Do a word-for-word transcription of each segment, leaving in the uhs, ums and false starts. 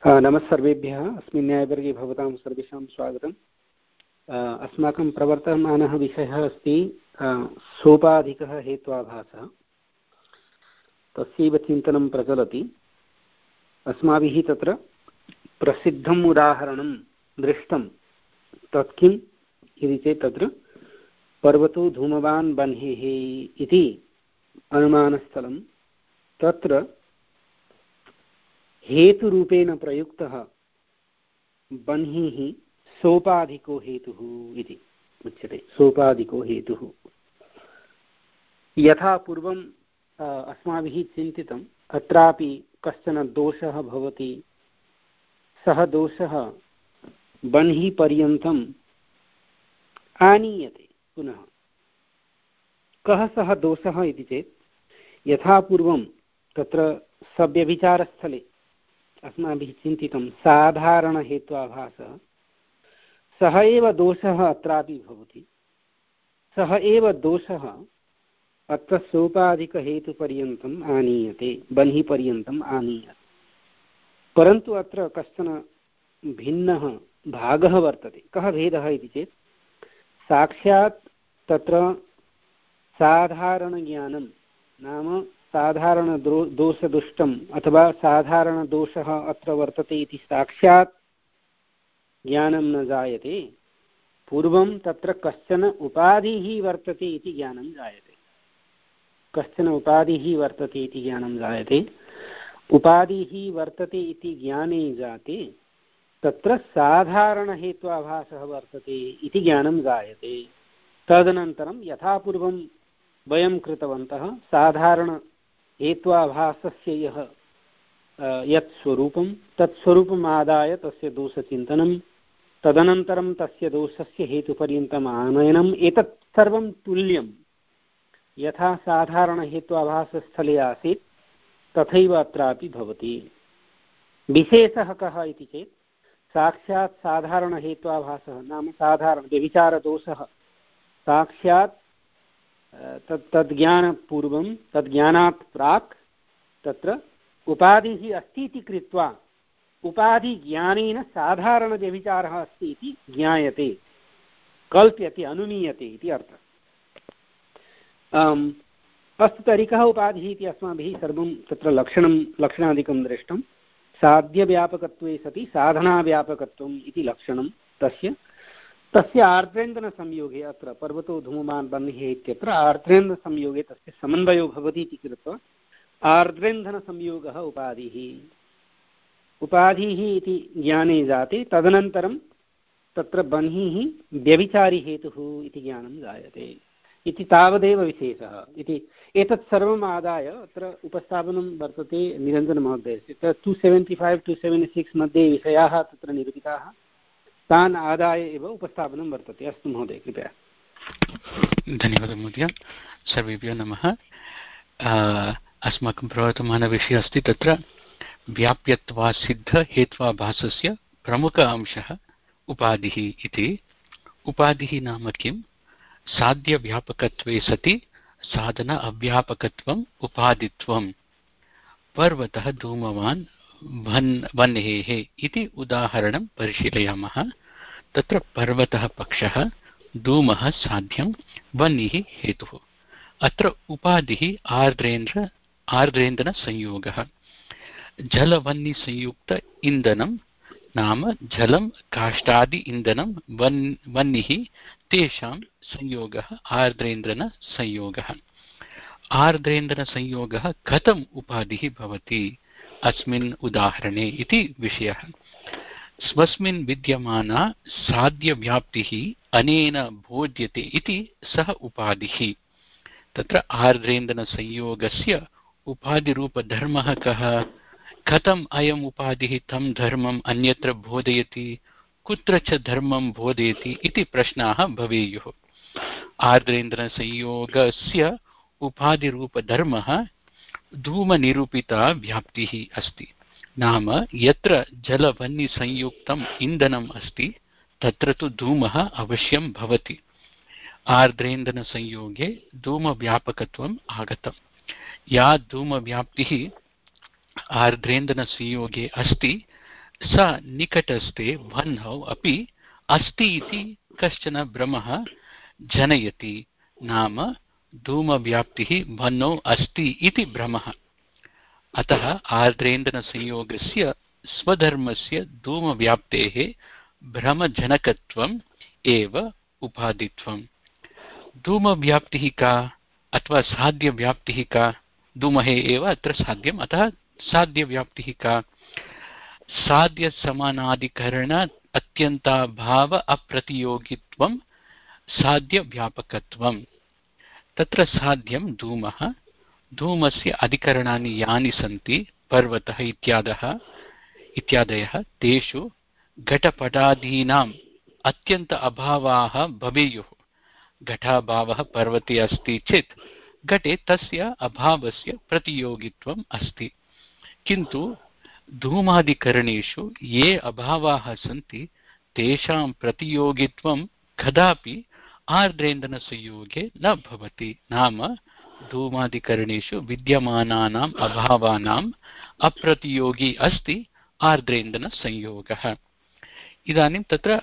नमः सर्वेभ्यः। अस्मिन् न्यायवर्गे भवतां सर्वेषां स्वागतम्। अस्माकं प्रवर्तमानः विषयः अस्ति सोपाधिकः हेत्वाभासः। तस्यैव चिन्तनं प्रचलति। अस्माभिः तत्र प्रसिद्धम् उदाहरणं दृष्टं। तत् किम् इति चेत् तत्र पर्वतो धूमवान् बह्निः इति अनुमानस्थलं तत्र हेतुरूपेण प्रयुक्तः बह्निः सोपाधिको हेतुः इति उच्यते। सोपाधिको हेतुः यथा पूर्वम् अस्माभिः चिन्तितम्, अत्रापि कश्चन दोषः भवति। सः दोषः बह्निपर्यन्तम् आनीयते पुनः। कः सः दोषः इति चेत्, यथा पूर्वं तत्र सव्यभिचारस्थले अस्माभिः चिन्तितं साधारणहेत्वाभासः, सः एव दोषः अत्रापि भवति। सः एव दोषः अत्र सोपाधिकहेतुपर्यन्तम् आनीयते, बह्निपर्यन्तम् आनीयते। परन्तु अत्र कश्चन भिन्नः भागः वर्तते। कः भेदः इति चेत्, साक्षात् तत्र साधारणज्ञानं नाम साधारण दोषदुष्टम् अथवा साधारणदोषः अत्र वर्तते इति साक्षात् ज्ञानं न जायते। पूर्वं तत्र कश्चन उपाधिः वर्तते इति ज्ञानं जायते। कश्चन उपाधिः वर्तते इति ज्ञानं जायते। उपाधिः वर्तते इति ज्ञाने जाते तत्र साधारणहेत्वाभासः वर्तते इति ज्ञानं जायते। तदनन्तरं यथा पूर्वं वयं कृतवन्तः, साधारण हेत्वाभासस्य यः यत् स्वरूपं तत् स्वरूपम् आदाय तस्य दोषचिन्तनं, तदनन्तरं तस्य दोषस्य हेतुपर्यन्तम् आनयनम्, एतत् सर्वं तुल्यं। यथा साधारणहेत्वाभासस्थले आसीत् तथैव अत्रापि भवति। विशेषः कः इति चेत्, साक्षात् साधारणहेत्वाभासः नाम साधारण व्यभिचारदोषः साक्षात् तत् तद्ज्ञानपूर्वं तद्ज्ञानात् प्राक् तत्र उपाधिः अस्ति इति कृत्वा उपाधिज्ञानेन साधारणव्यभिचारः अस्ति इति ज्ञायते, कल्प्यते, अनुमीयते इति अर्थः। अस्तु, तर्हि कः उपाधिः इति अस्माभिः सर्वं तत्र लक्षणं लक्षणादिकं दृष्टं। साध्यव्यापकत्वे सति साधनाव्यापकत्वम् इति लक्षणं तस्य। तस्य आर्द्रेन्द्रसंयोगे अत्र पर्वतो धूमवान् बह्निः इत्यत्र आर्द्रेन्द्रसंयोगे तस्य समन्वयो भवति इति कृत्वा आर्द्रेन्धनसंयोगः उपाधिः। उपाधिः इति ज्ञाने जाते तदनन्तरं तत्र बह्निः व्यभिचारी हेतुः इति ज्ञानं जायते इति तावदेव विशेषः इति। एतत् सर्वम् आदाय अत्र उपस्थापनं वर्तते निरञ्जनमहोदयस्य। Two seventy five two seventy six मध्ये विषयाः तत्र निरूपिताः, तान् आदाय एव उपस्थापनं वर्तते। अस्तु महोदय, कृपया। धन्यवादः महोदय। सर्वेभ्यः नमः। अस्माकं प्रवर्तमानविषयः अस्ति तत्र व्याप्यत्वासिद्धहेत्वाभासस्य प्रमुख अंशः उपाधिः इति। उपाधिः नाम किं? साध्यव्यापकत्वे सति साधन अव्यापकत्वम् उपाधित्वं। पर्वतः धूमवान् बह्नेः इति उदाहरणं परिशीलयामः। तत्र पर्वतः पक्षः, धूमः साध्यं, बह्निः हेतुः। अत्र उपाधिः आर्द्रेन्द्र आर्द्रेन्द्रसंयोगः। जलवह्निसंयुक्त इन्धनं नाम जलं काष्ठादि इन्धनं वह्निः, तेषां संयोगः आर्द्रेन्द्रसंयोगः। आर्द्रेन्द्रसंयोगः कथम् उपाधिः भवति अस्मिन् उदाहरणे इति विषयः। स्वस्मिन् विद्यमाना साध्यव्याप्तिः अनेन बोध्यते इति सः उपाधिः। तत्र आर्द्रेन्द्रसंयोगस्य उपाधिरूपधर्मः कः? कथम् अयम् उपाधिः तं धर्मम् अन्यत्र बोधयति, कुत्र च धर्मं बोधयति इति प्रश्नाः भवेयुः। आर्द्रेन्द्रसंयोगस्य उपाधिरूपधर्मः धूमनिरूपिता व्याप्तिः अस्ति। नाम यत्र जलवह्निसंयुक्तम् इन्धनम् अस्ति तत्र तु धूमः अवश्यं भवति। आर्द्रेन्द्रसंयोगे धूमव्यापकत्वम् आगतम्। या धूमव्याप्तिः आर्द्रेन्द्रसंयोगे अस्ति स निकटस्थे भ्वन्नौ अपि अस्ति इति कश्चन भ्रमः जनयति। नाम धूमव्याप्तिः भ्वन्नौ अस्ति इति भ्रमः। अतः आर्द्रेन्द्रसंयोगस्य स्वधर्मस्य धूमव्याप्तेः भ्रमजनकत्वम् एव उपाधित्वम्। धूमव्याप्तिः का अथवा साध्यव्याप्तिः का? धूमः एव अत्र साध्यम्, अतः साध्यव्याप्तिः का? साध्यसमानाधिकरण अत्यन्ताभाव अप्रतियोगित्वं साध्यव्यापकत्वम्। तत्र साध्यं धूमः, धूमस्य अधिकरणानि यानि सन्ति पर्वतः इत्यादयः इत्यादयः तेषु घटपटादीनाम् अत्यन्त अभावाः भवेयुः। घटाभावः पर्वते अस्ति चेत् घटे तस्य अभावस्य प्रतियोगित्वम् अस्ति, किन्तु धूमादिकरणेषु ये अभावाः सन्ति तेषां प्रतियोगित्वं कदापि आर्द्रेन्दनसंयोगे न भवति। नाम धूमादिकरणेषु विद्यमानानाम् अभावानाम् अप्रतियोगी अस्ति आर्द्रेन्दनसंयोगः। इदानीं तत्र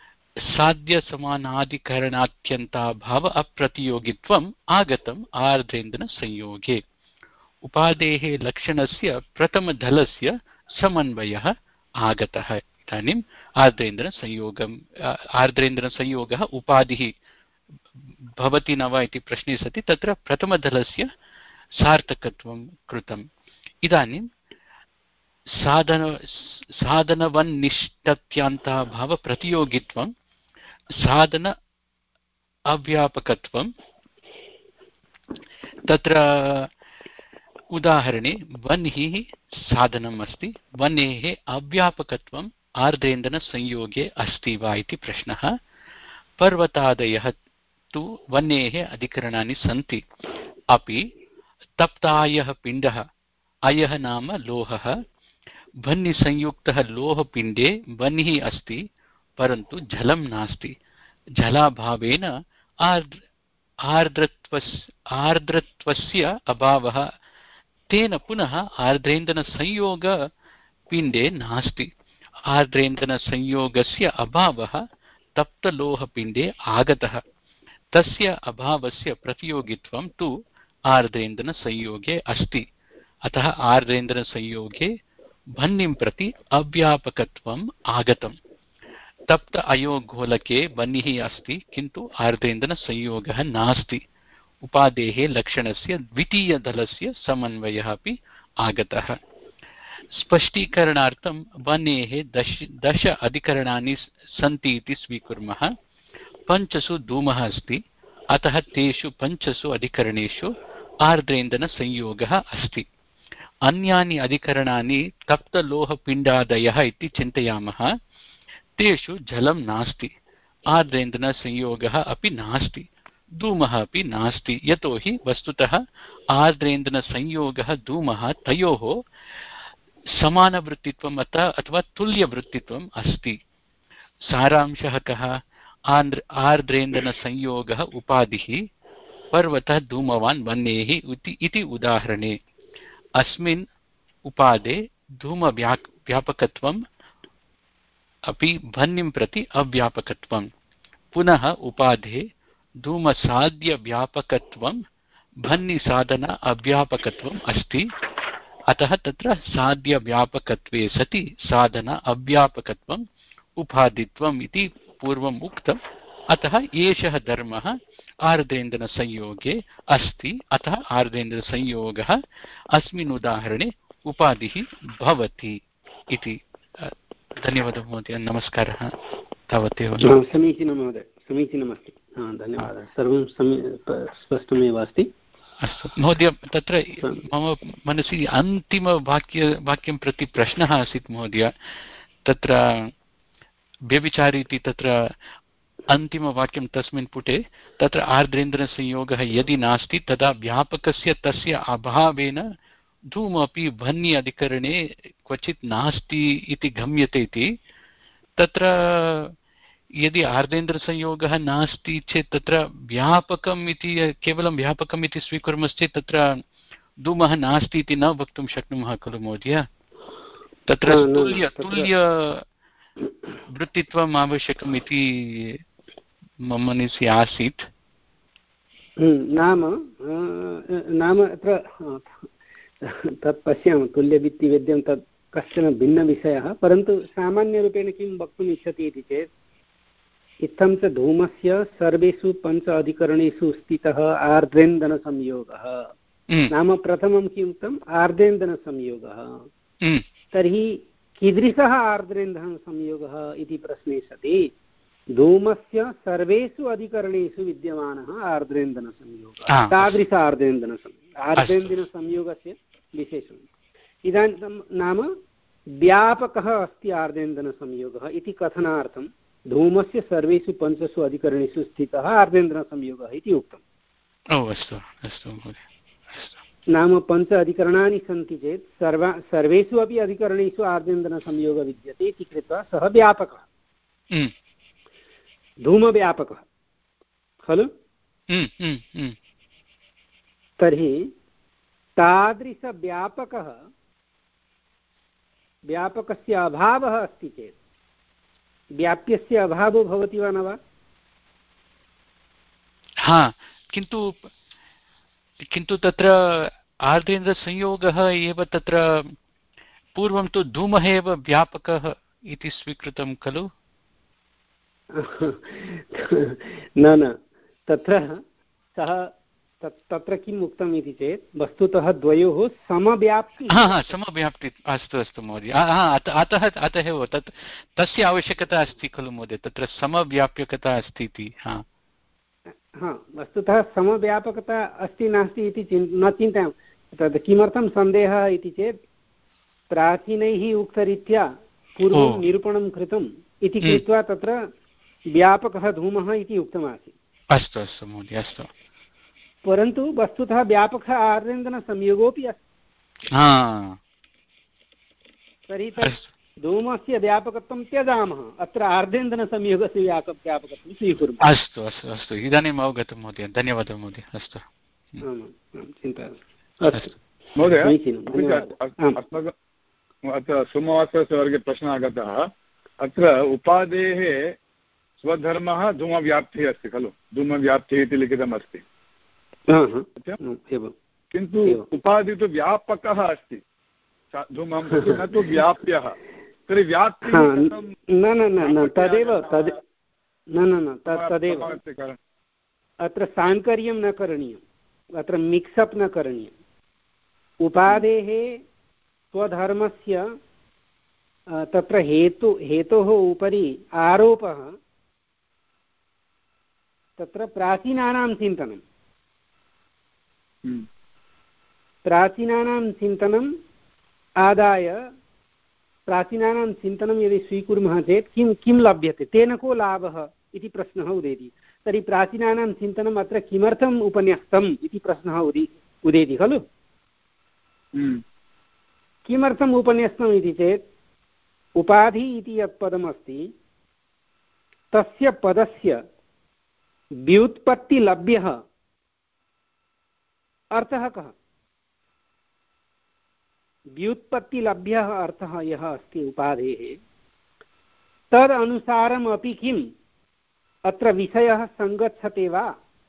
साध्यसमानाधिकरणात्यन्ताभाव अप्रतियोगित्वम् आगतम् आर्द्रेन्दनसंयोगे। उपादेः लक्षणस्य प्रथमधलस्य समन्वयः आगतः। इदानीम् आर्द्रेन्द्रसंयोगम् आर्द्रेन्द्रसंयोगः उपाधिः भवति न वा इति प्रश्ने सति तत्र प्रथमधलस्य सार्थकत्वं कृतम्। इदानीं साधन साधनवन्निष्ठत्यान्ताभावप्रतियोगित्वं साधन अव्यापकत्वं। तत्र उदाहरणे वह्निः साधनम् अस्ति, वह्नेः अव्यापकत्वम् आर्द्रेन्दनसंयोगे अस्ति वा इति प्रश्नः। पर्वतादयः तु वह्नेः अधिकरणानि सन्ति, अपि तप्तायः पिण्डः, अयः नाम लोहः, वह्निसंयुक्तः लोहपिण्डे वह्निः अस्ति परन्तु जलं नास्ति। जलाभावेन आर्द्र आर्द्रत्वस्य आर्द्रत्वस्य अभावः, तेन पुनः आर्द्रेन्दनसंयोगपिण्डे नास्ति। आर्द्रेन्दनसंयोगस्य अभावः तप्तलोहपिण्डे आगतः, तस्य अभावस्य प्रतियोगित्वं तु आर्द्रेन्दनसंयोगे अस्ति। अतः आर्द्रेन्दनसंयोगे वह्निं प्रति अव्यापकत्वम् आगतम्। तप्त अयोगोलके वह्निः अस्ति किन्तु आर्द्रेन्दनसंयोगः नास्ति। उपादेः लक्षणस्य द्वितीयदलस्य समन्वयः अपि आगतः। स्पष्टीकरणार्थं वह्नेः दश दश अधिकरणानि सन्ति इति स्वीकुर्मः। पञ्चसु धूमः अस्ति, अतः तेषु पञ्चसु अधिकरणेषु आर्द्रेन्दनसंयोगः अस्ति। अन्यानि अधिकरणानि तप्तलोहपिण्डादयः इति चिन्तयामः, तेषु जलं नास्ति, आर्द्रेन्दनसंयोगः अपि नास्ति, धूमः अपि नास्ति। यतोहि वस्तुतः आर्द्रेन्दनसंयोगः धूमः तयोः समानवृत्तित्वम् अथवा तुल्यवृत्तित्वम् अस्ति। सारांशः कः? आर्द्र आर्द्रेन्दनसंयोगः उपाधिः, पर्वतः धूमवान् वह्नेः इति उदाहरणे। अस्मिन् उपादे धूमव्या व्यापकत्वम् अपि वह्निं प्रति अव्यापकत्वं। पुनः उपाधे धूमसाध्यव्यापकत्वं वह्निसाधन अव्यापकत्वम् अस्ति। अतः तत्र साध्यव्यापकत्वे सति साधन अव्यापकत्वम् उपाधित्वम् इति पूर्वम् उक्तम्। अतः एषः धर्मः आर्द्रेन्दनसंयोगे अस्ति। अतः आर्द्रेन्दनसंयोगः अस्मिन् उदाहरणे उपाधिः भवति इति। धन्यवादः महोदय, नमस्कारः। तावदेव। समीचीनं महोदय, समीचीनमस्ति, धन्यवादः। सर्वं स्पष्टमेव अस्ति। अस्तु महोदय, तत्र मम मनसि अन्तिमवाक्य वाक्यं प्रति प्रश्नः आसीत् महोदय। तत्र व्यभिचारी इति तत्र अन्तिमवाक्यं तस्मिन् पुटे तत्र आर्द्रेन्दनसंयोगः यदि नास्ति तदा व्यापकस्य तस्य अभावेन धूम अपि वह्नि अधिकरणे क्वचित् नास्ति इति गम्यते इति। तत्र यदि आर्द्रेन्द्रसंयोगः नास्ति चेत् तत्र व्यापकम् इति केवलं व्यापकम् इति स्वीकुर्मश्चेत् तत्र धूमः नास्ति इति न वक्तुं शक्नुमः खलु महोदय? तत्र तुल्य तुल्य वृत्तित्वम् आवश्यकम् इति मम मनसि आसीत्। नाम नाम अत्र तत् पश्यामः तुल्यवित्तिवेद्यं तत् कश्चन भिन्नविषयः, परन्तु सामान्यरूपेण किं वक्तुम् इच्छति इति चेत् इत्थं च धूमस्य सर्वेषु पञ्च अधिकरणेषु स्थितः आर्द्रेन्दनसंयोगः। नाम प्रथमं किम् उक्तम्? आर्द्रेन्दनसंयोगः। तर्हि कीदृशः आर्द्रेन्दनसंयोगः इति प्रश्ने सति धूमस्य सर्वेषु अधिकरणेषु विद्यमानः आर्द्रेन्दनसंयोगः, तादृश आर्द्रेन्दनसंयोगः आर्द्रेन्दनसंयोगस्य विशेषणम्। इदानीं नाम व्यापकः अस्ति आर्द्रेन्दनसंयोगः इति कथनार्थं धूमस्य सर्वेषु पञ्चसु अधिकरणेषु स्थितः आर्द्रेन्दनसंयोगः इति उक्तम्। ओ अस्तु अस्तु महोदय। नाम पञ्च अधिकरणानि सन्ति चेत् सर्वा सर्वेषु अपि अधिकरणेषु आर्द्रेन्दनसंयोगः विद्यते इति कृत्वा सः व्यापकः, धूमव्यापकः खलु। तर्हि तादृशव्यापकः व्यापकस्य अभावः अस्ति चेत् व्याप्यस्य अभावो भवति वा न वा? हा, किन्तु किन्तु तत्र आर्द्रेन्द्रसंयोगः एव तत्र पूर्वं तु धूमः एव व्यापकः इति स्वीकृतं खलु? न न तत्र सः तत्र किम् उक्तम् इति चेत् वस्तुतः द्वयोः समव्याप्ति समव्याप्ति अस्तु अस्तु महोदय। अतः अतः एव तत् तस्य आवश्यकता अस्ति खलु महोदय, तत्र समव्याप्यकता अस्ति इति। हा हा वस्तुतः समव्यापकता अस्ति नास्ति इति न चिन्तयामः। तद् किमर्थं सन्देहः इति चेत् प्राचीनैः उक्तरीत्या पूर्वं निरूपणं कृतम् इति कृत्वा तत्र व्यापकः धूमः इति उक्तमासीत्। अस्तु अस्तु महोदय अस्तु। परन्तु वस्तुतः व्यापकः आर्द्रेन्दनसंयोगोऽपि अस्ति। तर्हि तत् धूमस्य व्यापकत्वं त्यजामः, अत्र आर्द्रेन्दनसंयोगस्य व्यापक व्यापकत्वं स्वीकुर्मः। अस्तु अस्तु अस्तु इदानीम् अवगतं महोदय, धन्यवादः महोदय। अस्तु चिन्ता महोदय। अत्र सोमवासरस्य वर्गे प्रश्नः आगतः, अत्र उपादेः स्वधर्मः धूमव्याप्तिः अस्ति खलु, धूमव्याप्तिः इति लिखितमस्ति, किन्तु उपाधि तु व्यापकः अस्ति धूमं, न तु व्याप्यः। तर्हि व्याप्तिः न न न तदेव तद् न न न तदेव अत्र साङ्कर्यं न करणीयम्, अत्र मिक्सप् न करणीयम्। उपादेः स्वधर्मस्य तत्र हेतु हेतोः उपरि आरोपः तत्र प्राचीनानां चिन्तनं प्राचीनानां चिन्तनम् आदाय प्राचीनानां चिन्तनं यदि स्वीकुर्मः चेत् किं किं लभ्यते, तेन को लाभः इति प्रश्नः उदेति। तर्हि प्राचीनानां चिन्तनम् अत्र किमर्थम् उपन्यस्तम् इति प्रश्नः उदि उदेति खलु। किमर्थम् उपन्यस्तम् इति चेत् उपाधि इति यत् पदमस्ति तस्य पदस्य व्युत्पत्तिलभ्यः अर्थः कः? व्युत्पत्तिलभ्यः अर्थः यः अस्ति उपाधेः तदनुसारम् अपि किम् अत्र विषयः सङ्गच्छते वा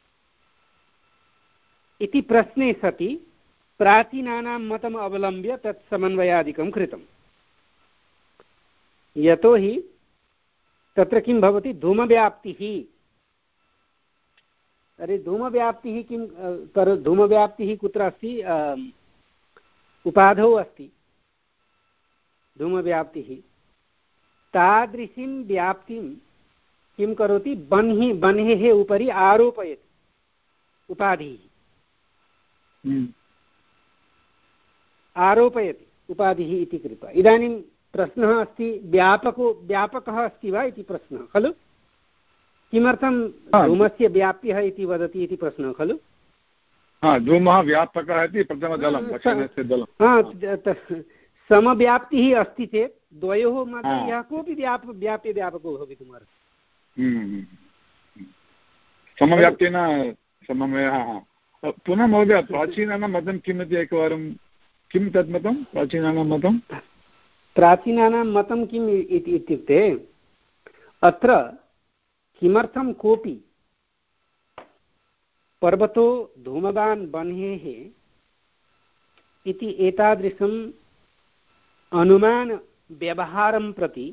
इति प्रश्ने सति प्राचीनानां मतम् अवलम्ब्य तत् समन्वयादिकं कृतम्। यतोहि तत्र किं भवति, धूमव्याप्तिः। अरे धूमव्याप्तिः किं कर धूमव्याप्तिः कुत्र अस्ति? उपाधौ अस्ति धूमव्याप्तिः। तादृशीं व्याप्तिं किं करोति? बन्हि बन्हेः उपरि आरोपयति उपाधिः, आरोपयति उपाधिः इति कृत्वा। इदानीं प्रश्नः अस्ति, व्यापको व्यापकः अस्ति वा इति प्रश्नः खलु। किमर्थं धूमस्य व्याप्यः इति वदति इति प्रश्नः खलु। धूमः व्यापकः इति प्रथमदलं दक्षिणस्य दलं। समव्याप्तिः अस्ति चेत् द्वयोः मध्ये यः कोऽपि व्याप व्याप्य व्यापको भवितुमर्हति। समव्याप्तेन समन्वयः। पुनः महोदय, प्राचीनानां मतं किम् इति एकवारं, किं तत् मतं प्राचीनानां मतं? प्राचीनानां मतं किम् इति इत्युक्ते अत्र किमर्थं कोऽपि पर्वतो धूमवान् बह्नेः इति एतादृशम् अनुमानव्यवहारं प्रति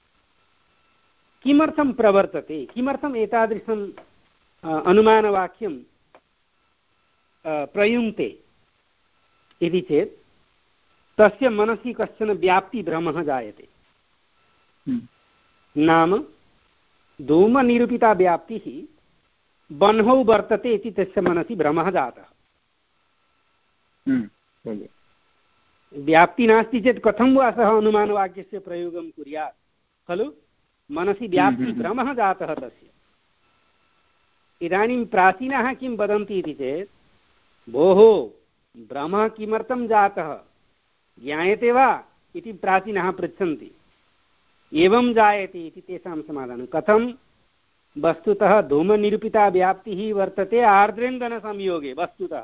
किमर्थं प्रवर्तते, किमर्थम् एतादृशम् अनुमानवाक्यं प्रयुङ्क्ते इति चेत् तस्य मनसि कश्चन व्याप्तिभ्रमः जायते। नाम धूमनिरूपिता व्याप्तिः बह्नौ वर्तते इति तस्य मनसि भ्रमः जातः। व्याप्ति नास्ति चेत् कथं वा सः अनुमानवाक्यस्य प्रयोगं कुर्यात् खलु। मनसि व्याप्तिभ्रमः जातः तस्य। इदानीं प्राचीनाः किं वदन्ति इति चेत् भोः भ्रमः किमर्थं जातः ज्ञायते वा इति प्राचीनाः पृच्छन्ति। एवं जायते इति तेषां समाधानं। कथं? वस्तुतः धूमनिरूपिता व्याप्तिः वर्तते आर्द्रेन्दनसंयोगे। वस्तुतः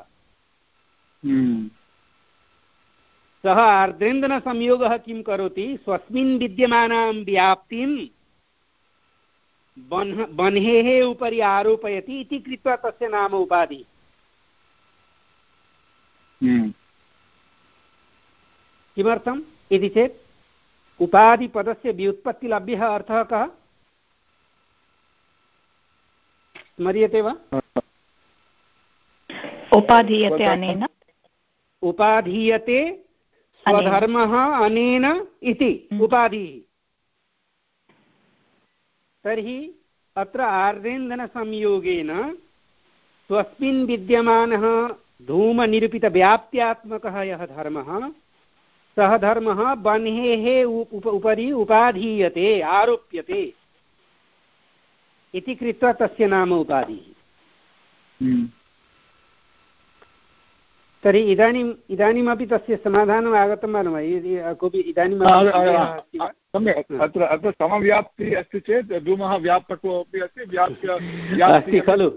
सः आर्द्रेन्दनसंयोगः किं करोति, स्वस्मिन् विद्यमानां व्याप्तिं बह्न बह्नेः उपरि आरोपयति इति कृत्वा तस्य नाम उपाधि। किमर्थम् इति चेत् उपाधिपदस्य व्युत्पत्तिलभ्यः अर्थः कः स्मर्यते वा? उपाधीयते अनेन, उपाधीयते स्वधर्मः अनेन इति उपाधिः। तर्हि अत्र आर्द्रेन्दनसंयोगेन स्वस्मिन् विद्यमानः धूमनिरूपितव्याप्त्यात्मकः यः धर्मः सः धर्मः बह्नेः उप उपरि उपाधीयते, आरोप्यते इति कृत्वा तस्य नाम उपाधिः। तर्हि इदानीम् इदानीमपि तस्य समाधानम् आगतं वा न वा? कोऽपि इदानीम् सम्यक्। अत्र अत्र समव्याप्तिः अस्ति चेत् धूमः व्यापकोऽपि अस्ति, व्याप्य अस्ति खलु।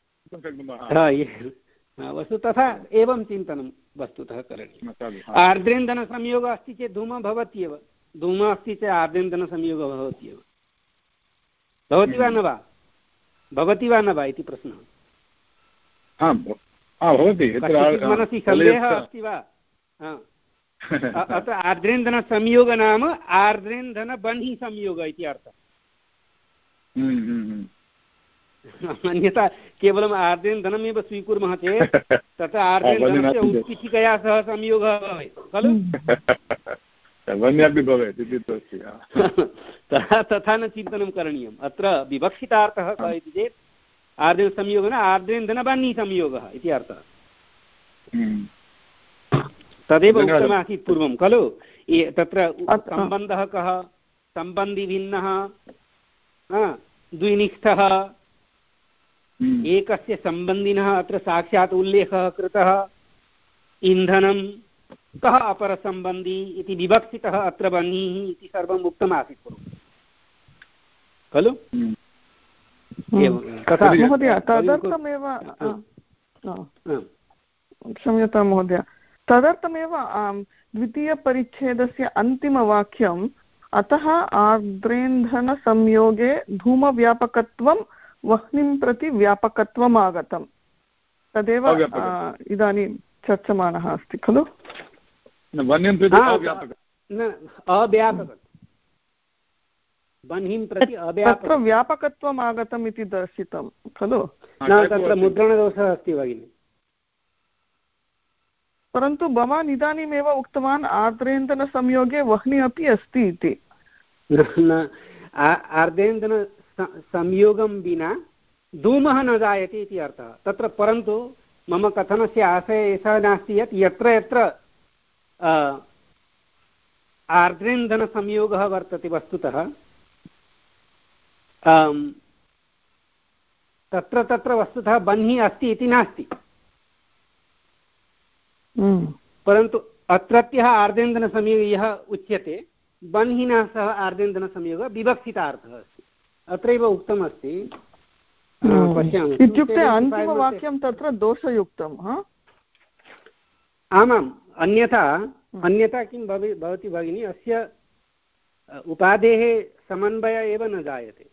वस्तु तथा एवं चिन्तनं वस्तुतः करणीयम्। आर्द्रेन्दनसंयोगः अस्ति चेत् धूमः भवत्येव, धूमः अस्ति चेत् आर्द्रेन्दनसंयोगः भवत्येव। भवति वा न वा? भवति वा न वा इति प्रश्नः। मनसि सन्देहः अस्ति वा? अत्र आर्द्रेन्दनसंयोग नाम आर्द्रेन्दनबह्निसंयोगः इति अर्थः। अन्यथा केवलम् आर्द्रेन्दनमेव स्वीकुर्मः चेत् तत्र आर्द्रेन्दनस्य उत्पीठिकया सह संयोगः भवेत् खलु। तथा न चिन्तनं करणीयम्। अत्र विवक्षितार्थः कः इति चेत् आर्द्रेन्दनसंयोगः न आर्द्रेन्दनबह्निसंयोगः इति अर्थः। तदेव उक्तमासीत् पूर्वं खलु। तत्र सम्बन्धः कः? सम्बन्धिभिन्नः, द्विनिष्ठः, एकस्य सम्बन्धिनः अत्र साक्षात् उल्लेखः कृतः। इन्धनं कः अपरसम्बन्धी इति विवक्षितः अत्र बह्निः इति सर्वम् उक्तमासीत् पूर्वं खलु। महोदय तदर्थमेव क्षम्यतां महोदय, तदर्थमेव द्वितीयपरिच्छेदस्य अन्तिमवाक्यम् अतः आर्द्रेन्धनसंयोगे धूमव्यापकत्वं वह्निं प्रति व्यापकत्वम् आगतं, तदेव इदानीं चर्चमानः अस्ति खलु। तत्र व्यापकत्वम् आगतम् इति दर्शितं खलु। तत्र मुद्रणदोषः अस्ति भगिनि। परन्तु भवान् इदानीमेव उक्तवान् आर्द्रेन्दनसंयोगे वह्नि अपि अस्ति इति। आर्द्रेन्दन संयोगं विना धूमः न जायते इति अर्थः तत्र। परन्तु मम कथनस्य आशयः एषः नास्ति यत् यत्र यत्र आर्द्रेन्दनसंयोगः वर्तते वस्तुतः तत्र तत्र वस्तुतः बह्निः अस्ति इति नास्ति। परन्तु अत्रत्यः आर्द्रेन्दनसंयोगः यः उच्यते बह्निना सह आर्द्रेन्दनसंयोगः विवक्षितार्थः अस्ति। अत्रैव उक्तमस्ति। इत्युक्ते अन्तिमवाक्यं तत्र दोषयुक्तं। आमाम्। अन्यथा अन्यथा किं भवति भगिनि, अस्य उपादेः समन्वय एव न जायते।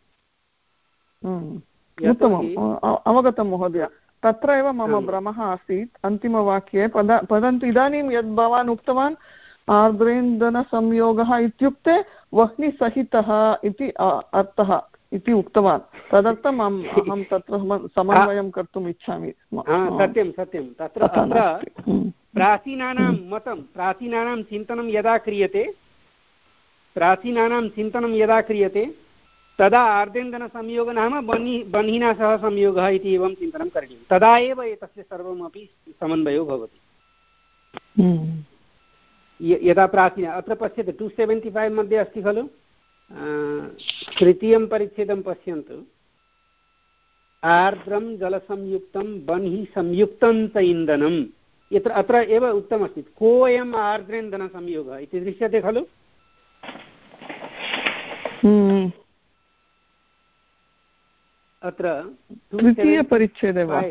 उत्तमम्, अवगतं महोदय। तत्र एव मम भ्रमः आसीत् अन्तिमवाक्ये पद परन्तु इदानीं यद् भवान् उक्तवान् आर्द्रेन्दनसंयोगः इत्युक्ते वह्निसहितः इति अर्थः इति उक्तवान्, तदर्थम् अहम् अहं तत्र समन्वयं कर्तुम् इच्छामि स्म। सत्यं सत्यं तत्र प्राचीनानां मतं प्राचीनानां चिन्तनं यदा क्रियते प्राचीनानां चिन्तनं यदा क्रियते तदा आर्द्रेन्दनसंयोगः नाम बन्हि बह्निना सह संयोगः इति एवं चिन्तनं करणीयं, तदा एव एतस्य सर्वमपि समन्वयो भवति। यदा प्राचीन अत्र पश्यतु टु सेवेण्टि फैव् मध्ये अस्ति खलु, तृतीयं परिच्छेदं पश्यन्तु। आर्द्रं जलसंयुक्तं बह्नि संयुक्तं च इन्धनं, यत्र अत्र एव उक्तमस्ति कोऽयम् आर्द्रेन्दनसंयोगः इति दृश्यते खलु। अत्र तृतीयपरिच्छेदे वा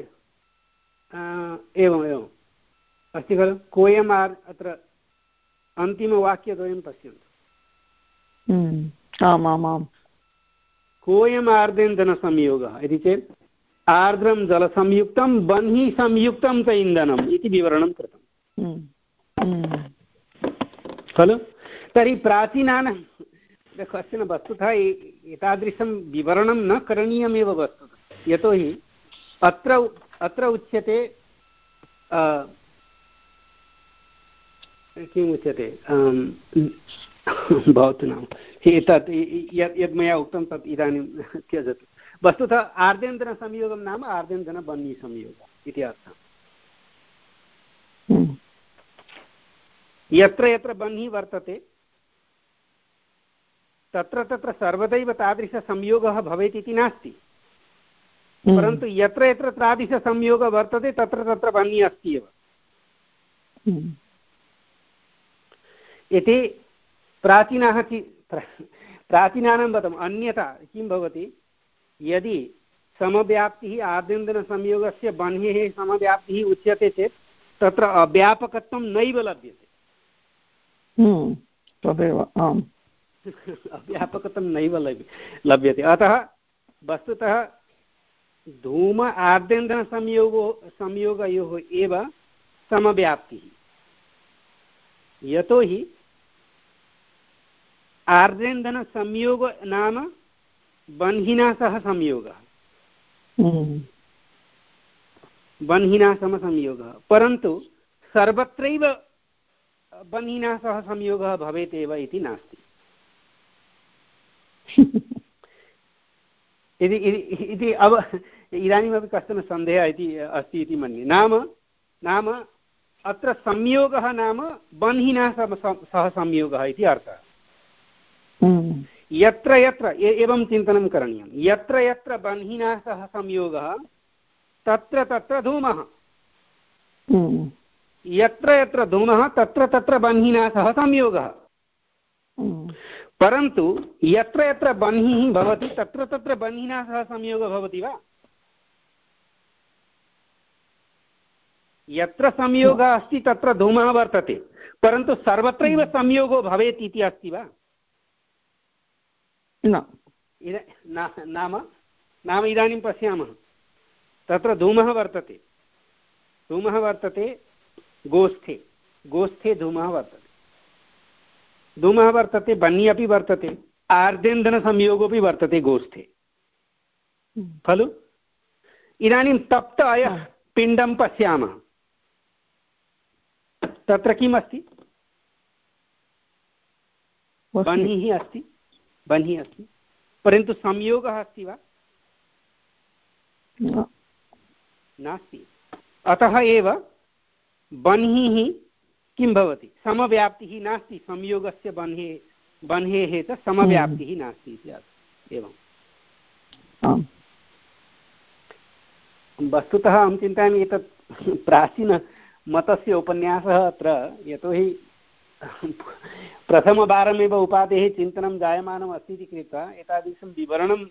एवम् एवम् अस्ति खलु, कोऽयम् आर् अत्र अन्तिमवाक्यद्वयं पश्यन्तु। आमामाम्, कोऽयम् आर्द्रेन्दनसंयोगः इति चेत् आर्द्रं जलसंयुक्तं बह्नि संयुक्तं च इन्धनम् इति विवरणं कृतं खलु। तर्हि प्राचीनानां कश्चन वस्तुतः एतादृशं विवरणं न करणीयमेव वस्तुतः, यतोहि अत्र अत्र उच्यते किम् उच्यते भवतु नाम एतत् यद् मया उक्तं तत् इदानीं त्यजतु। वस्तुतः आर्द्रेन्दनसंयोगं नाम आर्द्रेन्दनबह्निसंयोगः इति अर्थः। यत्र यत्र बह्निः वर्तते तत्र तत्र सर्वदैव तादृशसंयोगः भवेत् इति नास्ति, परन्तु यत्र यत्र तादृशसंयोगः वर्तते तत्र तत्र बह्निः अस्ति एव इति प्राचीनाः प्राचीनानां वदम्। अन्यथा किं भवति, यदि समव्याप्तिः आर्द्रेन्दनसंयोगस्य बह्नेः समव्याप्तिः उच्यते चेत् तत्र अव्यापकत्वं नैव लभ्यते। तदेव आम्, अव्यापकत्वं नैव लभ्यते। अतः वस्तुतः धूम आर्द्रेन्दनसंयोगो संयोगयोः एव समव्याप्तिः, यतोहि आर्द्रेन्दनसंयोग नाम बह्निना सह संयोगः, बह्निना सह संयोगः, परन्तु सर्वत्रैव बह्निना सह संयोगः भवेत् एव इति नास्ति। इति अव इदानीमपि कश्चन सन्देहः इति अस्ति इति मन्ये। नाम नाम अत्र संयोगः नाम बह्निना सह संयोगः इति अर्थः। यत्र यत्र एवं चिन्तनं करणीयं, यत्र यत्र बह्निना सह संयोगः तत्र तत्र धूमः, यत्र यत्र धूमः तत्र तत्र बह्निना सह संयोगः, परन्तु यत्र यत्र बह्निः भवति तत्र तत्र बह्निना सह संयोगः भवति वा? यत्र संयोगः अस्ति तत्र धूमः वर्तते, परन्तु सर्वत्रैव संयोगो भवेत् इति अस्ति वा? न। नाम नाम इदानीं पश्यामः, तत्र धूमः वर्तते, धूमः वर्तते गोस्थे, गोस्थे धूमः वर्तते, धूमः वर्तते, बह्निः अपि वर्तते, आर्द्रेन्दनसंयोगोऽपि वर्तते गोस्थे खलु। इदानीं तप्त अयः पिण्डं पश्यामः, तत्र किम् अस्ति? बह्निः अस्ति, बह्निः अस्ति, परन्तु संयोगः अस्ति वा? नास्ति। अतः एव बह्निः किं भवति, समव्याप्तिः नास्ति, संयोगस्य बह्नेः बह्नेः च समव्याप्तिः नास्ति इति एवं। वस्तुतः अहं चिन्तयामि एतत् प्राचीनमतस्य उपन्यासः अत्र, यतोहि प्रथमवारमेव उपादेः चिन्तनं जायमानम् अस्ति इति कृत्वा एतादृशं विवरणं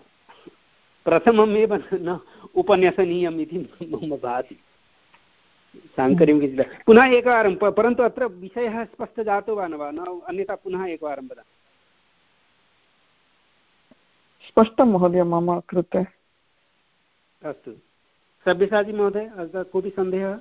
प्रथममेव न उपन्यसनीयम् इति मम भाति। साङ्कर्यं किञ्चित् पुनः एकवारं परन्तु अत्र विषयः स्पष्टः जातो वा न वा न अन्यथा पुनः एकवारं वदामि। स्पष्टं महोदय मम कृते। अस्तु सब्यसाची महोदय अत्र कोऽपि सन्देहः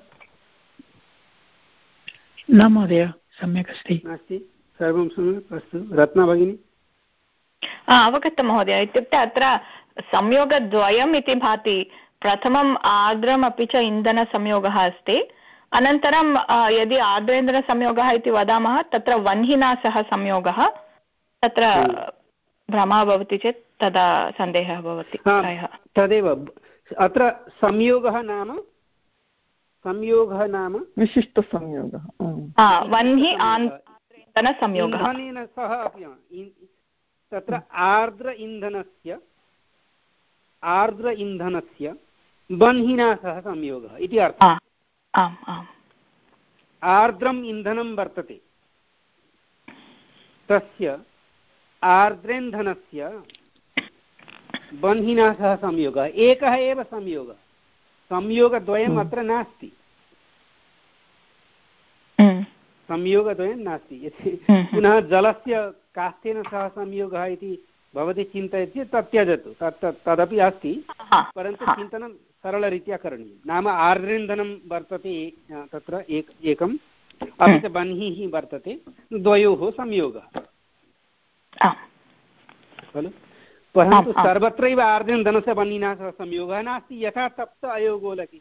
न महोदय सम्यक् अस्ति नास्ति सर्वं सम्यक्। अस्तु रत्ना भगिनी। अवगतं महोदय। इत्युक्ते अत्र संयोगद्वयम् इति भाति। प्रथमम् आर्द्रम् अपि च इन्धनसंयोगः अस्ति। अनन्तरं यदि आर्द्रेन्द्रसंयोगः इति वदामः तत्र वह्निना सह संयोगः तत्र भ्रमः भवति चेत् तदा सन्देहः भवति। तदेव अत्र संयोगः नाम संयोगः नाम विशिष्टसंयोगः वह्नि आर्द्रेन्द्रसंयोगः इन्धनेन सह अपि तत्र आर्द्र इन्धनस्य आर्द्र इन्धनस्य वह्निना सह संयोगः इति अर्थः। आम् आम् आर्द्रम् इन्धनं वर्तते तस्य आर्द्रेन्धनस्य वह्निना सह संयोगः एकः एव संयोगः। संयोगद्वयम् अत्र नास्ति संयोगद्वयं नास्ति। पुनः जलस्य काष्ठेन सह संयोगः इति भवती चिन्तयति चेत् तत् त्यजतु तत् तदपि अस्ति परन्तु चिन्तनं सरलरीत्या करणीयं। नाम आर्द्रेन्धनं वर्तते तत्र एक एकम् अपि च वह्निः वर्तते द्वयोः संयोगः खलु। परन्तु सर्वत्रैव आर्द्रेन्धनस्य वह्निना सह संयोगः नास्ति यथा तप्त अयोगोलके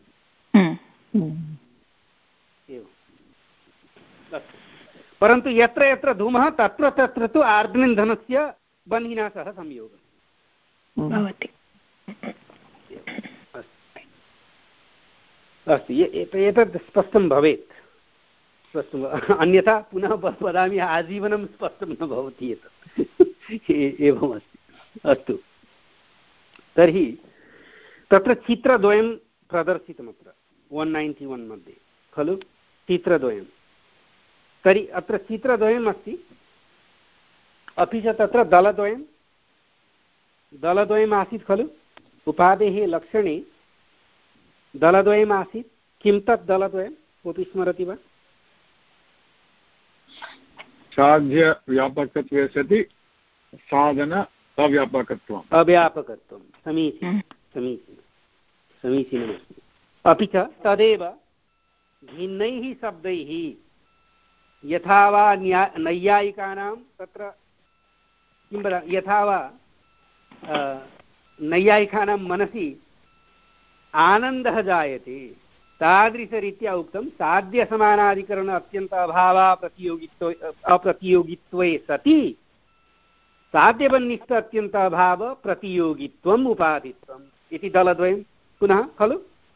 एवम्। परन्तु यत्र यत्र धूमः तत्र तत्र तु आर्द्रेन्धनस्य वह्निना सह संयोगः भवति। अस्तु एतत् स्पष्टं भवेत् स्पष्टम् अन्यथा पुनः वदामि आजीवनं स्पष्टं न भवति एतत् एवमस्ति। अस्तु तर्हि तत्र चित्रद्वयं प्रदर्शितमत्र वन् नैन्टि वन् मध्ये खलु चित्रद्वयं। तर्हि अत्र चित्रद्वयम् अस्ति अपि च तत्र दलद्वयं दलद्वयम् आसीत् खलु। उपादेः लक्षणे दलद्वयम् आसीत्। किं तत् दलद्वयं कोऽपि स्मरति वा? साध्यव्यापकत्वे सति साधन अव्यापकत्वम् अव्यापकत्वं समीचीनं समीचीनं समीचीनमस्ति। अपि च तदेव भिन्नैः शब्दैः यथा वा नैयायिकानां तत्र किं वद यथा वा नैयायिकानां मनसि आनन्दः जायते तादृशरीत्या उक्तं साध्यसमानाधिकरण अत्यन्त अभावा प्रतियोगित्व अप्रतियोगित्वे सति साध्यबन्निष्ठ अत्यन्त अभाव प्रतियोगित्वम् उपाधित्वम् इति दलद्वयं पुनः खलु।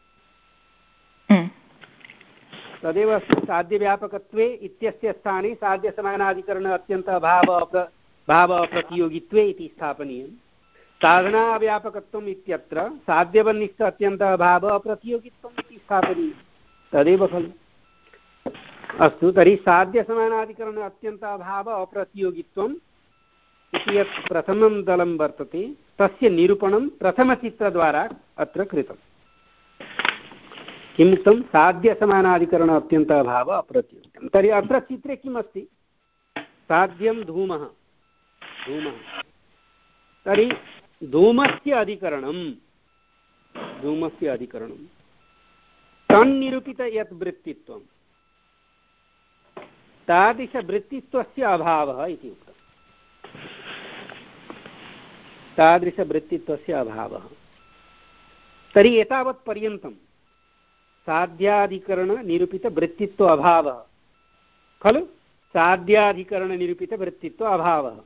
तदेव साध्यव्यापकत्वे इत्यस्य स्थाने साध्यसमानाधिकरण अत्यन्त अभाव अप्र भाव अप्रतियोगित्वे इति स्थापनीयं। साधनाव्यापकत्वम् इत्यत्र साध्यबन्निष्ठ अत्यन्त अभाव अप्रतियोगित्वम् इति स्थापनीयं तदेव खलु। अस्तु तर्हि साध्यसमानाधिकरण अत्यन्त अभाव अप्रतियोगित्वम् इति यत् प्रथमं दलं वर्तते तस्य निरूपणं प्रथमचित्रद्वारा अत्र कृतम्। किमुक्तं साध्यसमानाधिकरण अत्यन्त अभाव अप्रतियोगित्वं। तर्हि अत्र चित्रे किम् अस्ति? साध्यं धूमः धूमः तर्हि धूमस्य अधिकरणं धूमस्य अधिकरणं तन्निरूपित यत् वृत्तित्वं तादृशवृत्तित्वस्य अभावः इति उक्तम्। तादृशवृत्तित्वस्य अभावः। तर्हि एतावत् पर्यन्तं साध्याधिकरणनिरूपितवृत्तित्व अभावः खलु। साध्याधिकरणनिरूपितवृत्तित्व अभावः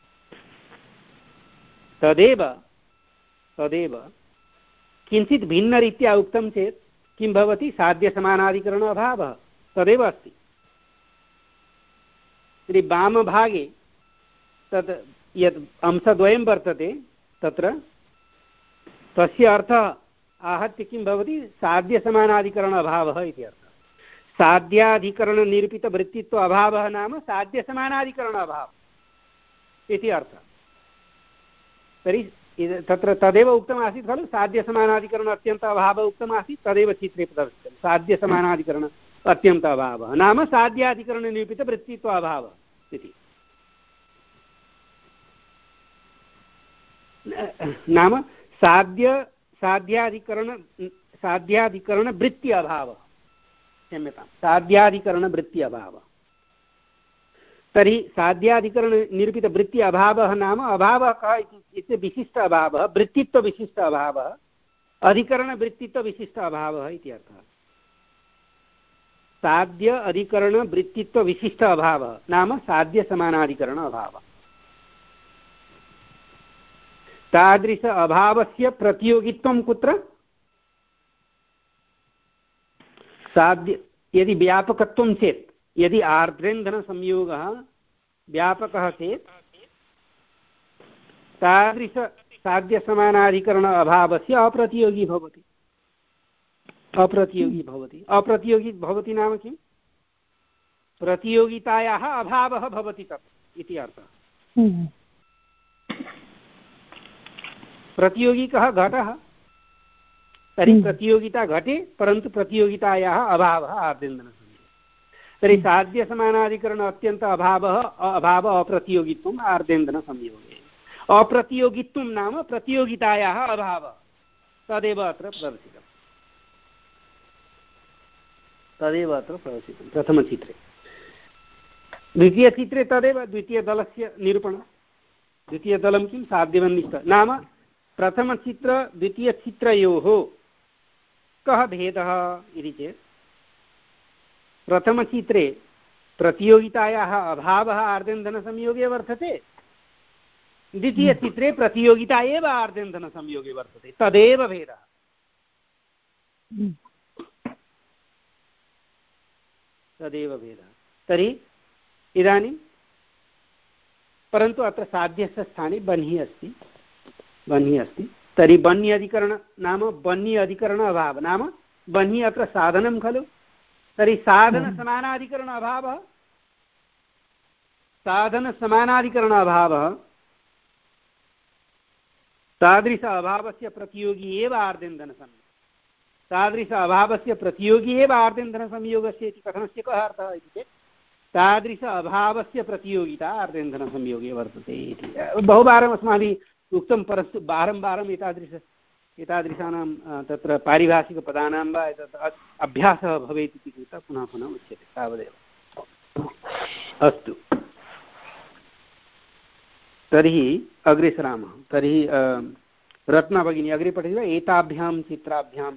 तदेव तदेव किञ्चित् भिन्नरीत्या उक्तं चेत् किं भवति? साध्यसमानाधिकरण अभावः तदेव अस्ति। तर्हि वामभागे तत् यत् अंशद्वयं वर्तते तत्र तस्य अर्थः आहत्य किं भवति? साध्यसमानाधिकरण अभावः इति अर्थः। साध्याधिकरणनिरूपितवृत्तित्व अभावः नाम साध्यसमानाधिकरण अभावः इति अर्थः। तर्हि तत्र तदेव उक्तमासीत् खलु साध्यसमानाधिकरण अत्यन्त अभावः उक्तमासीत् तदेव चित्रे प्रदर्शितं साध्यसमानाधिकरण अत्यन्त अभावः नाम साध्याधिकरणनिरूपितवृत्तित्व अभावः इति नाम साध्य साध्याधिकरण साध्याधिकरणवृत्ति अभावः क्षम्यतां साध्याधिकरणवृत्ति अभावः तर्हि साध्याधिकरणनिरूपितवृत्ति अभावः नाम अभावः कः इत्युक्ते विशिष्ट अभावः वृत्तित्वविशिष्ट अभावः अधिकरणवृत्तित्वविशिष्ट अभावः इति अर्थः साध्य अधिकरणवृत्तित्वविशिष्ट अभावः नाम साध्यसमानाधिकरण अभावः तादृश अभावस्य प्रतियोगित्वं कुत्र साध्य यदि व्यापकत्वं चेत् यदि आर्द्रेन्धनसंयोगः व्यापकः चेत् तादृश साध्यसमानाधिकरण अभावस्य अप्रतियोगी भवति अप्रतियोगी भवति अप्रतियोगी भवति नाम किं प्रतियोगितायाः अभावः भवति तत् इति अर्थः प्रतियोगी कः घटः तर्हि प्रतियोगिता घटे परन्तु प्रतियोगितायाः अभावः आर्द्रेन्धनसंयोगे तर्हि साध्यसमानाधिकरण अत्यन्त अभावः अभाव अप्रतियोगित्वम् आर्द्रेन्धनसंयोगे अप्रतियोगित्वं नाम प्रतियोगितायाः अभावः तदेव अत्र प्रदर्शितं तदेव अत्र प्रदर्शितं प्रथमचित्रे द्वितीयचित्रे तदेव द्वितीयदलस्य निरूपणं द्वितीयदलं किं साध्यवन्निष्ठ नाम प्रथमचित्र द्वितीयचित्रयोः कः भेदः इति चेत् प्रथमचित्रे प्रतियोगितायाः अभावः आर्द्रेन्धनसंयोगे वर्तते द्वितीयचित्रे प्रतियोगिता एव आर्द्रेन्धनसंयोगे वर्तते तदेव भेदः तदेव भेदः तर्हि इदानीं परन्तु अत्र साध्यस्य स्थाने बन्ही अस्ति बन्ही अस्ति तर्हि बन्ही अधिकरण नाम बन्ही अधिकरण अभावः नाम बन्ही अत्र साधनं खलु तर्हि साधनसमानाधिकरण अभावः साधनसमानाधिकरण अभावः तादृश अभावस्य प्रतियोगी एव आर्द्रेन्धनसंयोगः तादृश अभावस्य प्रतियोगी एव आर्द्रेन्धनसंयोगस्य इति कथनस्य कः अर्थः इति चेत् तादृश अभावस्य प्रतियोगिता आर्द्रेन्धनसंयोगे वर्तते इति बहुवारम् अस्माभिः उक्तं परन्तु वारं वारम् एतादृश एतादृशानां तत्र पारिभाषिकपदानां वा एतत् अभ्यासः भवेत् इति कृत्वा पुनः पुनः उच्यते तावदेव अस्तु तर्हि अग्रे सरामः तर्हि रत्ना भगिनी अग्रे पठति वा एताभ्यां चित्राभ्यां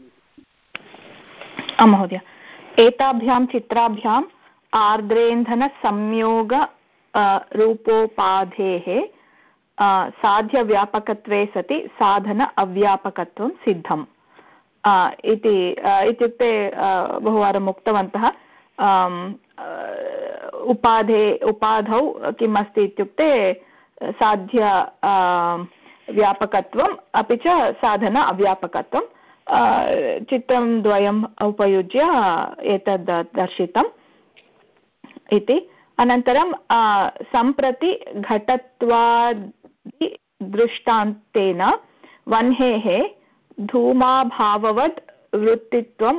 महोदय एताभ्यां चित्राभ्याम् आर्द्रेन्धनसंयोग रूपोपाधेः साध्यव्यापकत्वे सति साधन अव्यापकत्वं सिद्धम् इति इत्युक्ते बहुवारम् उक्तवन्तः उपाधे उपाधौ किम् अस्ति इत्युक्ते साध्य व्यापकत्वम् अपि च साधन अव्यापकत्वं चित्रं द्वयम् उपयुज्य एतद् दर्शितम् इति अनन्तरं सम्प्रति घटत्वादि दृष्टान्तेन वह्नेः धूमाभाववद् वृत्तित्वम्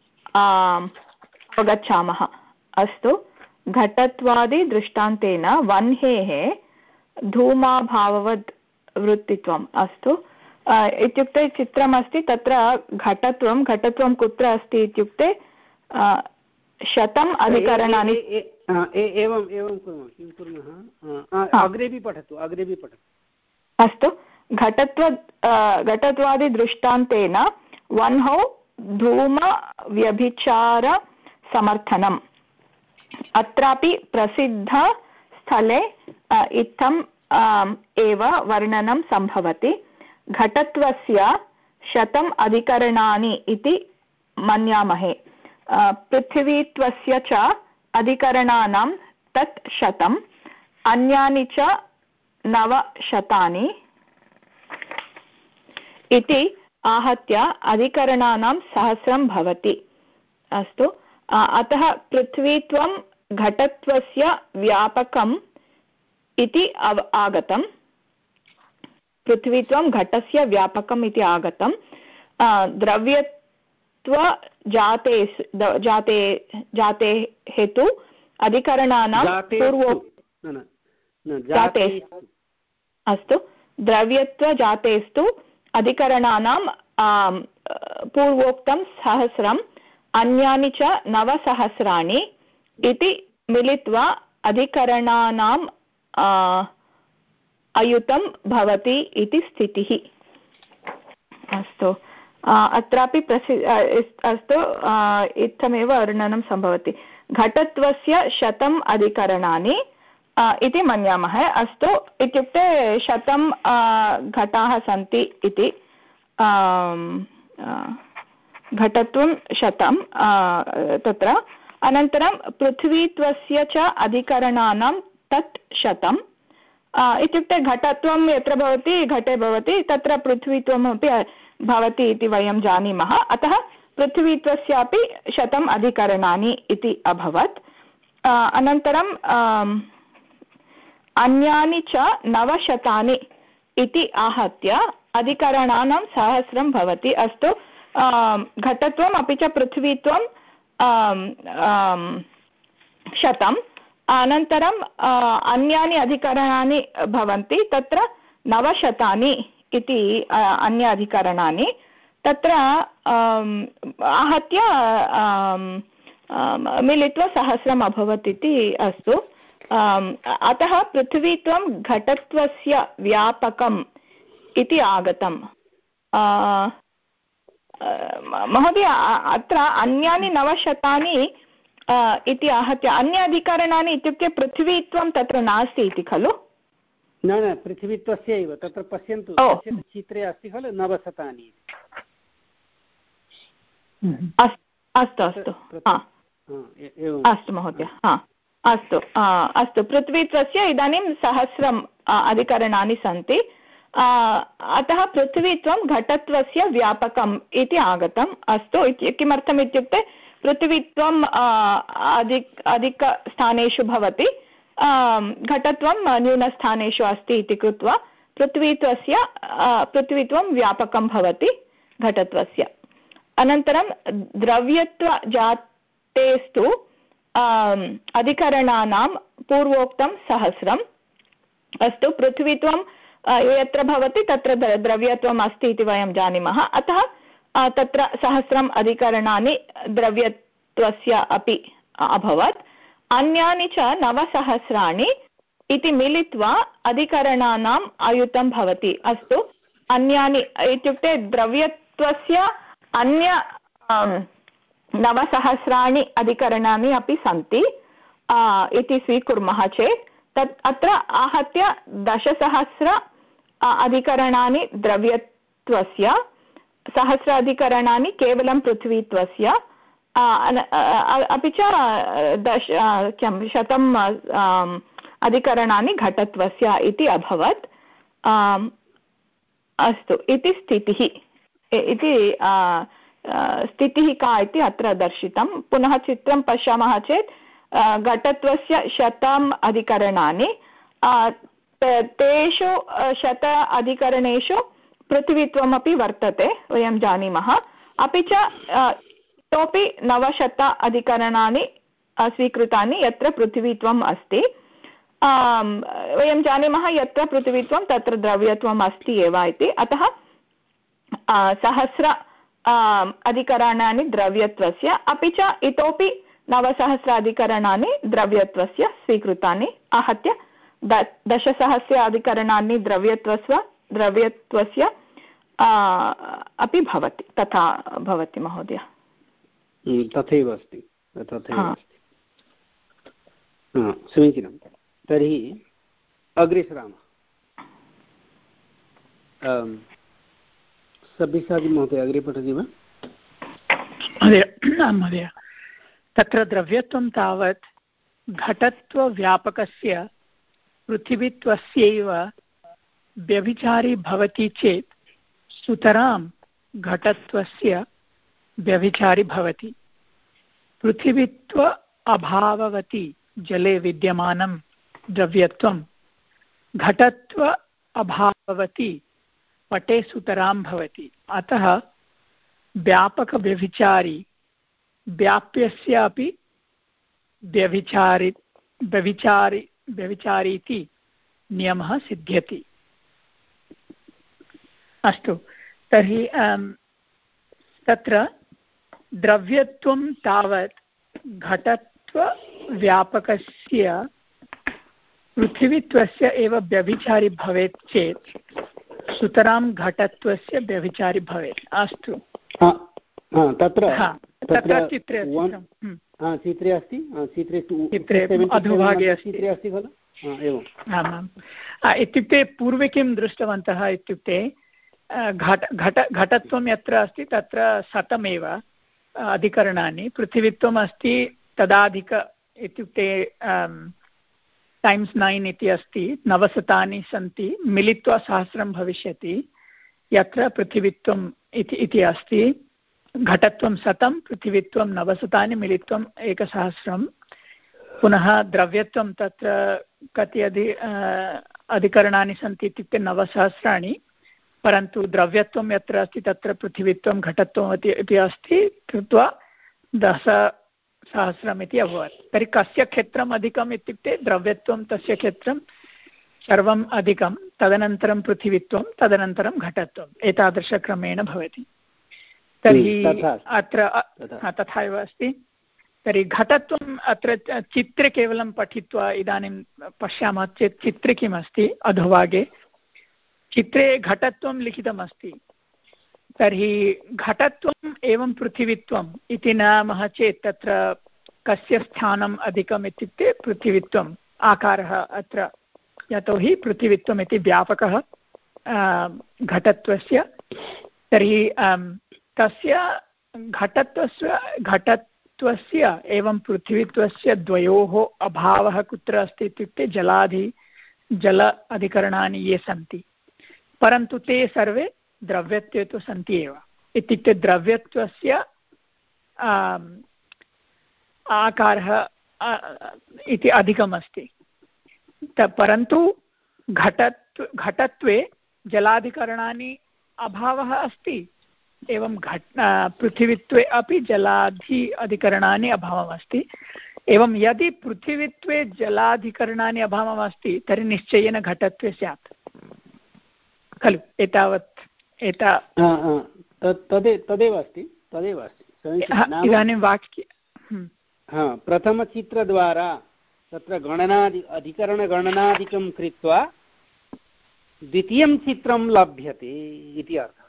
अवगच्छामः अस्तु घटत्वादि दृष्टान्तेन वह्नेः धूमाभाववद् वृत्तित्वम् अस्तु इत्युक्ते चित्रमस्ति तत्र घटत्वं घटत्वं कुत्र अस्ति इत्युक्ते शतम् अधिकरणानि एवम् एवं कुर्मः किं कुर्मः अग्रेपि पठतु अग्रेपि पठतु अस्तु घटत्व घटत्वादिदृष्टान्तेन वह्नौ धूमव्यभिचारसमर्थनम् अत्रापि प्रसिद्धस्थले इत्थम् एव वर्णनं सम्भवति घटत्वस्य शतम् अधिकरणानि इति मन्यामहे पृथिवीत्वस्य च अधिकरणानां तत् शतम् अन्यानि च नवशतानि इति आहत्य अधिकरणानां सहस्रं भवति अस्तु अतः पृथ्वीत्वं घटत्वस्य व्यापकम् इति आगतम् पृथ्वीत्वं घटस्य व्यापकम् इति आगतं। द्रव्यत्व जाते जाते जाते हेतु अधिकरणानां पूर्वो जाते अस्तु द्रव्यत्वजातेस्तु अधिकरणानां पूर्वोक्तं सहस्रम् अन्यानि च नवसहस्राणि इति मिलित्वा अधिकरणानां अयुतं भवति इति स्थितिः। अस्तु अत्रापि प्रसि अस्तु इत्थमेव वर्णनं सम्भवति। घटत्वस्य शतम् अधिकरणानि इति मन्यामः। अस्तु इत्युक्ते शतं घटाः सन्ति इति घटत्वं शतं तत्र अनन्तरं पृथ्वीत्वस्य च अधिकरणानां तत् शतम् इत्युक्ते घटत्वं यत्र भवति घटे भवति तत्र पृथ्वीत्वमपि भवति इति वयं जानीमः। अतः पृथ्वीत्वस्यापि शतम् अधिकरणानि इति अभवत्। अनन्तरं अन्यानि च नवशतानि इति आहत्य अधिकरणानां सहस्रं भवति। अस्तु घटत्वम् अपि च पृथ्वीत्वं शतम् अनन्तरम् अन्यानि अधिकरणानि भवन्ति तत्र नवशतानि इति अन्य अधिकरणानि तत्र आहत्य मिलित्वा सहस्रम् अभवत् इति। अस्तु अतः पृथ्वीत्वं घटत्वस्य व्यापकम् इति आगतम्। महोदय अत्र अन्यानि नवशतानि इति आहत्य अन्य अधिकरणानि इत्युक्ते पृथ्वीत्वं तत्र नास्ति इति खलु? न न पृथ्वीत्वस्य एव तत्र पश्यन्तु चित्रे अस्ति खलु नवशतानि। अस्तु अस्तु अस्तु महोदय अस्तु अस्तु पृथ्वीत्वस्य इदानीं सहस्रम् अधिकरणानि सन्ति। अतः पृथ्वीत्वं घटत्वस्य व्यापकम् इति आगतम्। अस्तु किमर्थम् इत्युक्ते पृथ्वीत्वं अधिक अधिकस्थानेषु भवति घटत्वं न्यूनस्थानेषु अस्ति इति कृत्वा पृथ्वीत्वस्य पृथ्वीत्वं व्यापकं भवति घटत्वस्य। अनन्तरं द्रव्यत्वजातेस्तु अधिकरणानां पूर्वोक्तं सहस्रम्। अस्तु पृथ्वीत्वं यत्र भवति तत्र द्रव्यत्वम् अस्ति इति वयं जानीमः। अतः तत्र सहस्रम् अधिकरणानि द्रव्यत्वस्य अपि अभवत्। अन्यानि च नवसहस्राणि इति मिलित्वा अधिकरणानाम् आयुतं भवति। अस्तु अन्यानि इत्युक्ते द्रव्यत्वस्य अन्य नवसहस्राणि अधिकरणानि अपि सन्ति इति स्वीकुर्मः चेत् तत् अत्र आहत्य दशसहस्र अधिकरणानि द्रव्यत्वस्य सहस्र अधिकरणानि केवलं पृथ्वीत्वस्य अपि च दश किं शतम् अधिकरणानि घटत्वस्य इति अभवत्। अस्तु इति स्थितिः इति स्थितिः का इति अत्र दर्शितं। पुनः चित्रं पश्यामः चेत् घटत्वस्य शतम् अधिकरणानि तेषु शत अधिकरणेषु पृथ्वीत्वमपि वर्तते वयं जानीमः। अपि च इतोपि नवशत अधिकरणानि स्वीकृतानि यत्र पृथ्वीत्वम् अस्ति। वयं जानीमः यत्र पृथ्वीत्वं तत्र द्रव्यत्वम् अस्ति एव इति। अतः सहस्र अधिकरणानि द्रव्यत्वस्य अपि च इतोपि नवसहस्राधिकरणानि द्रव्यत्वस्य स्वीकृतानि आहत्य द दशसहस्र अधिकरणानि द्रव्यत्वस्य द्रव्यत्वस्य अपि भवति। तथा भवति महोदय। तथैव अस्ति तथैव अस्ति। समीचीनं। तर्हि अग्रे सरामः। सब्बिसादि महोदय अग्रे पठति वा? महोदय तत्र द्रव्यत्वं तावत् घटत्वव्यापकस्य पृथिवीत्वस्यैव व्यभिचारी भवति चेत् सुतरां घटत्वस्य व्यभिचारी भवति। पृथिवीत्व अभाववति जले विद्यमानं द्रव्यत्वं घटत्व अभाववति पटे सुतरां भवति। अतः व्यापकव्यभिचारी व्याप्यस्य अपि व्यभिचारि व्यभिचारि व्यभिचारी इति नियमः सिद्ध्यति। अस्तु, तर्हि तत्र द्रव्यत्वं तावत् घटत्वव्यापकस्य पृथिवीत्वस्य एव व्यभिचारी भवेत् चेत् सुतरां घटत्वस्य व्यभिचारी भवेत्। अस्तु, तत्र तत्र चित्रे चित्रे अस्ति, चित्रे चित्रे अधोभागे अस्ति खलु। एवम्, आमाम्। इत्युक्ते पूर्वे किं दृष्टवन्तः इत्युक्ते घट घट घटत्वं यत्र अस्ति तत्र शतमेव अधिकरणानि, पृथिवीत्वम् अस्ति तदाधिक इत्युक्ते टैम्स् नैन् इति अस्ति, नवशतानि सन्ति, मिलित्वा सहस्रं भविष्यति। यत्र पृथिवीत्वम् इति इति अस्ति, घटत्वं शतं, पृथिवीत्वं नवशतानि, मिलित्वम् एकसहस्रं। पुनः द्रव्यत्वं तत्र कति अधि अधिकरणानि सन्ति इत्युक्ते नवसहस्राणि, परन्तु द्रव्यत्वं यत्र अस्ति तत्र पृथिवीत्वं घटत्वम् इति अस्ति, कृत्वा दशसहस्रम् इति अभवत्। तर्हि कस्य क्षेत्रम् अधिकम् इत्युक्ते द्रव्यत्वं, तस्य क्षेत्रं सर्वम् अधिकं, तदनन्तरं पृथिवीत्वं, तदनन्तरं घटत्वम्, एतादृशक्रमेण भवति। तर्हि अत्र तथा एव अस्ति। तर्हि घटत्वम् अत्र चित्रे केवलं पठित्वा इदानीं पश्यामः चेत् चित्रे किमस्ति, अधोभागे चित्रे घटत्वं लिखितमस्ति। तर्हि घटत्वम् एवं पृथिवीत्वम् इति नामः चेत् तत्र कस्य स्थानम् अधिकम् इत्युक्ते पृथिवीत्वम् आकारः अत्र, यतोहि पृथिवीत्वम् इति व्यापकः घटत्वस्य। तर्हि तस्य घटत्वस्य घटत्वस्य एवं पृथिवीत्वस्य द्वयोः अभावः कुत्र अस्ति इत्युक्ते जलादि जल अधिकरणानि ये सन्ति, परन्तु ते सर्वे द्रव्यत्वे तु सन्ति एव। इत्युक्ते द्रव्यत्वस्य आकारः इति अधिकमस्ति, परन्तु घटत्व घटत्वे जलाधिकरणानि अभावः अस्ति, एवं घट पृथिवीत्वे अपि जलाधि अधिकरणानि अभावम् अस्ति। एवं यदि पृथिवीत्वे जलाधिकरणानि अभावम् अस्ति तर्हि निश्चयेन घटत्वे स्यात् खलु। एतावत् एता तदेव तदेव अस्ति तदेव अस्ति इदानीं वाक्ये प्रथमचित्रद्वारा तत्र गणनादि अधिकरणगणनादिकं कृत्वा द्वितीयं चित्रं लभ्यते इति अर्थः।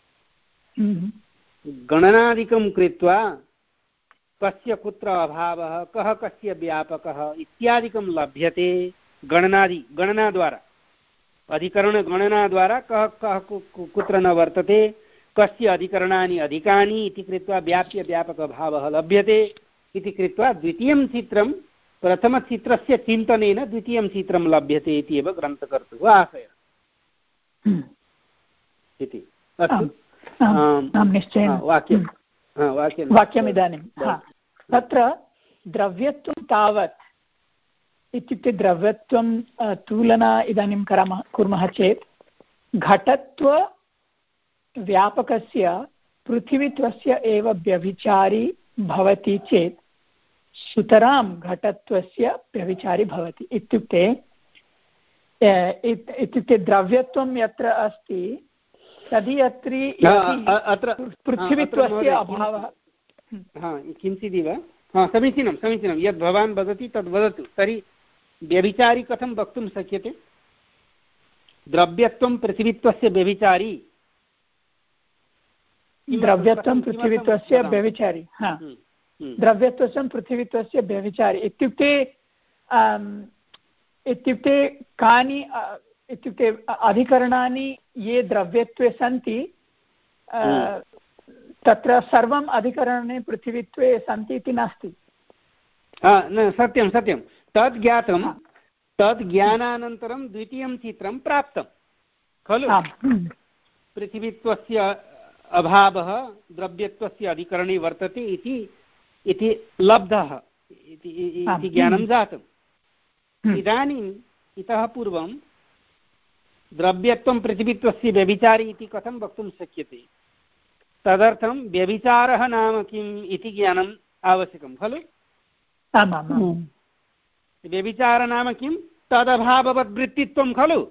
गणनादिकं कृत्वा कस्य कुत्र अभावः, कः कस्य व्यापकः इत्यादिकं लभ्यते गणनादि गणनाद्वारा, अधिकरणगणनाद्वारा कः कः कुत्र न वर्तते, कस्य अधिकरणानि अधिकानि इति कृत्वा व्याप्य व्यापकभावः लभ्यते इति कृत्वा द्वितीयं चित्रं प्रथमचित्रस्य चिन्तनेन द्वितीयं चित्रं लभ्यते इति एव ग्रन्थकर्तुः आशयः इति। अस्तु, निश्चयेन वाक्यं वाक्यम् इदानीं तत्र द्रव्यत्वं तावत् इत्युक्ते द्रव्यत्वं तुलना इदानीं करामः कुर्मः चेत् घटत्वव्यापकस्य पृथिवीत्वस्य एव व्यभिचारी भवति चेत् सुतरां घटत्वस्य व्यभिचारी भवति। इत्युक्ते इत्युक्ते द्रव्यत्वं यत्र अस्ति तदीयत्री अत्र पृथिवीत्वस्य अभावः किञ्चिदिव समीचीनं समीचीनं यद् भवान् वदति तद् वदतु। तर्हि व्यभिचारी कथं वक्तुं शक्यते? द्रव्यत्वं पृथिवीत्वस्य व्यभिचारी, द्रव्यत्वं पृथिवीत्वस्य व्यभिचारी, हा द्रव्यत्वस्य पृथिवीत्वस्य व्यभिचारी इत्युक्ते इत्युक्ते कानि इत्युक्ते अधिकरणानि ये द्रव्यत्वे सन्ति तत्र सर्वम् अधिकरणे पृथिवीत्वे सन्ति इति नास्ति। सत्यं सत्यं तद् ज्ञातं, तद् ज्ञानानन्तरं द्वितीयं चित्रं प्राप्तं खलु। पृथिवीत्वस्य अभावः द्रव्यत्वस्य अधिकरणे वर्तते इति इति लब्धः इति ज्ञानं जातम्। इदानीम् इतः पूर्वं द्रव्यत्वं पृथिवीत्वस्य व्यभिचारी इति कथं वक्तुं शक्यते? तदर्थं व्यभिचारः नाम किम् इति ज्ञानम् आवश्यकं खलु? व्यभिचार नाम किं? तदभाववद्वृत्तित्वं खलु?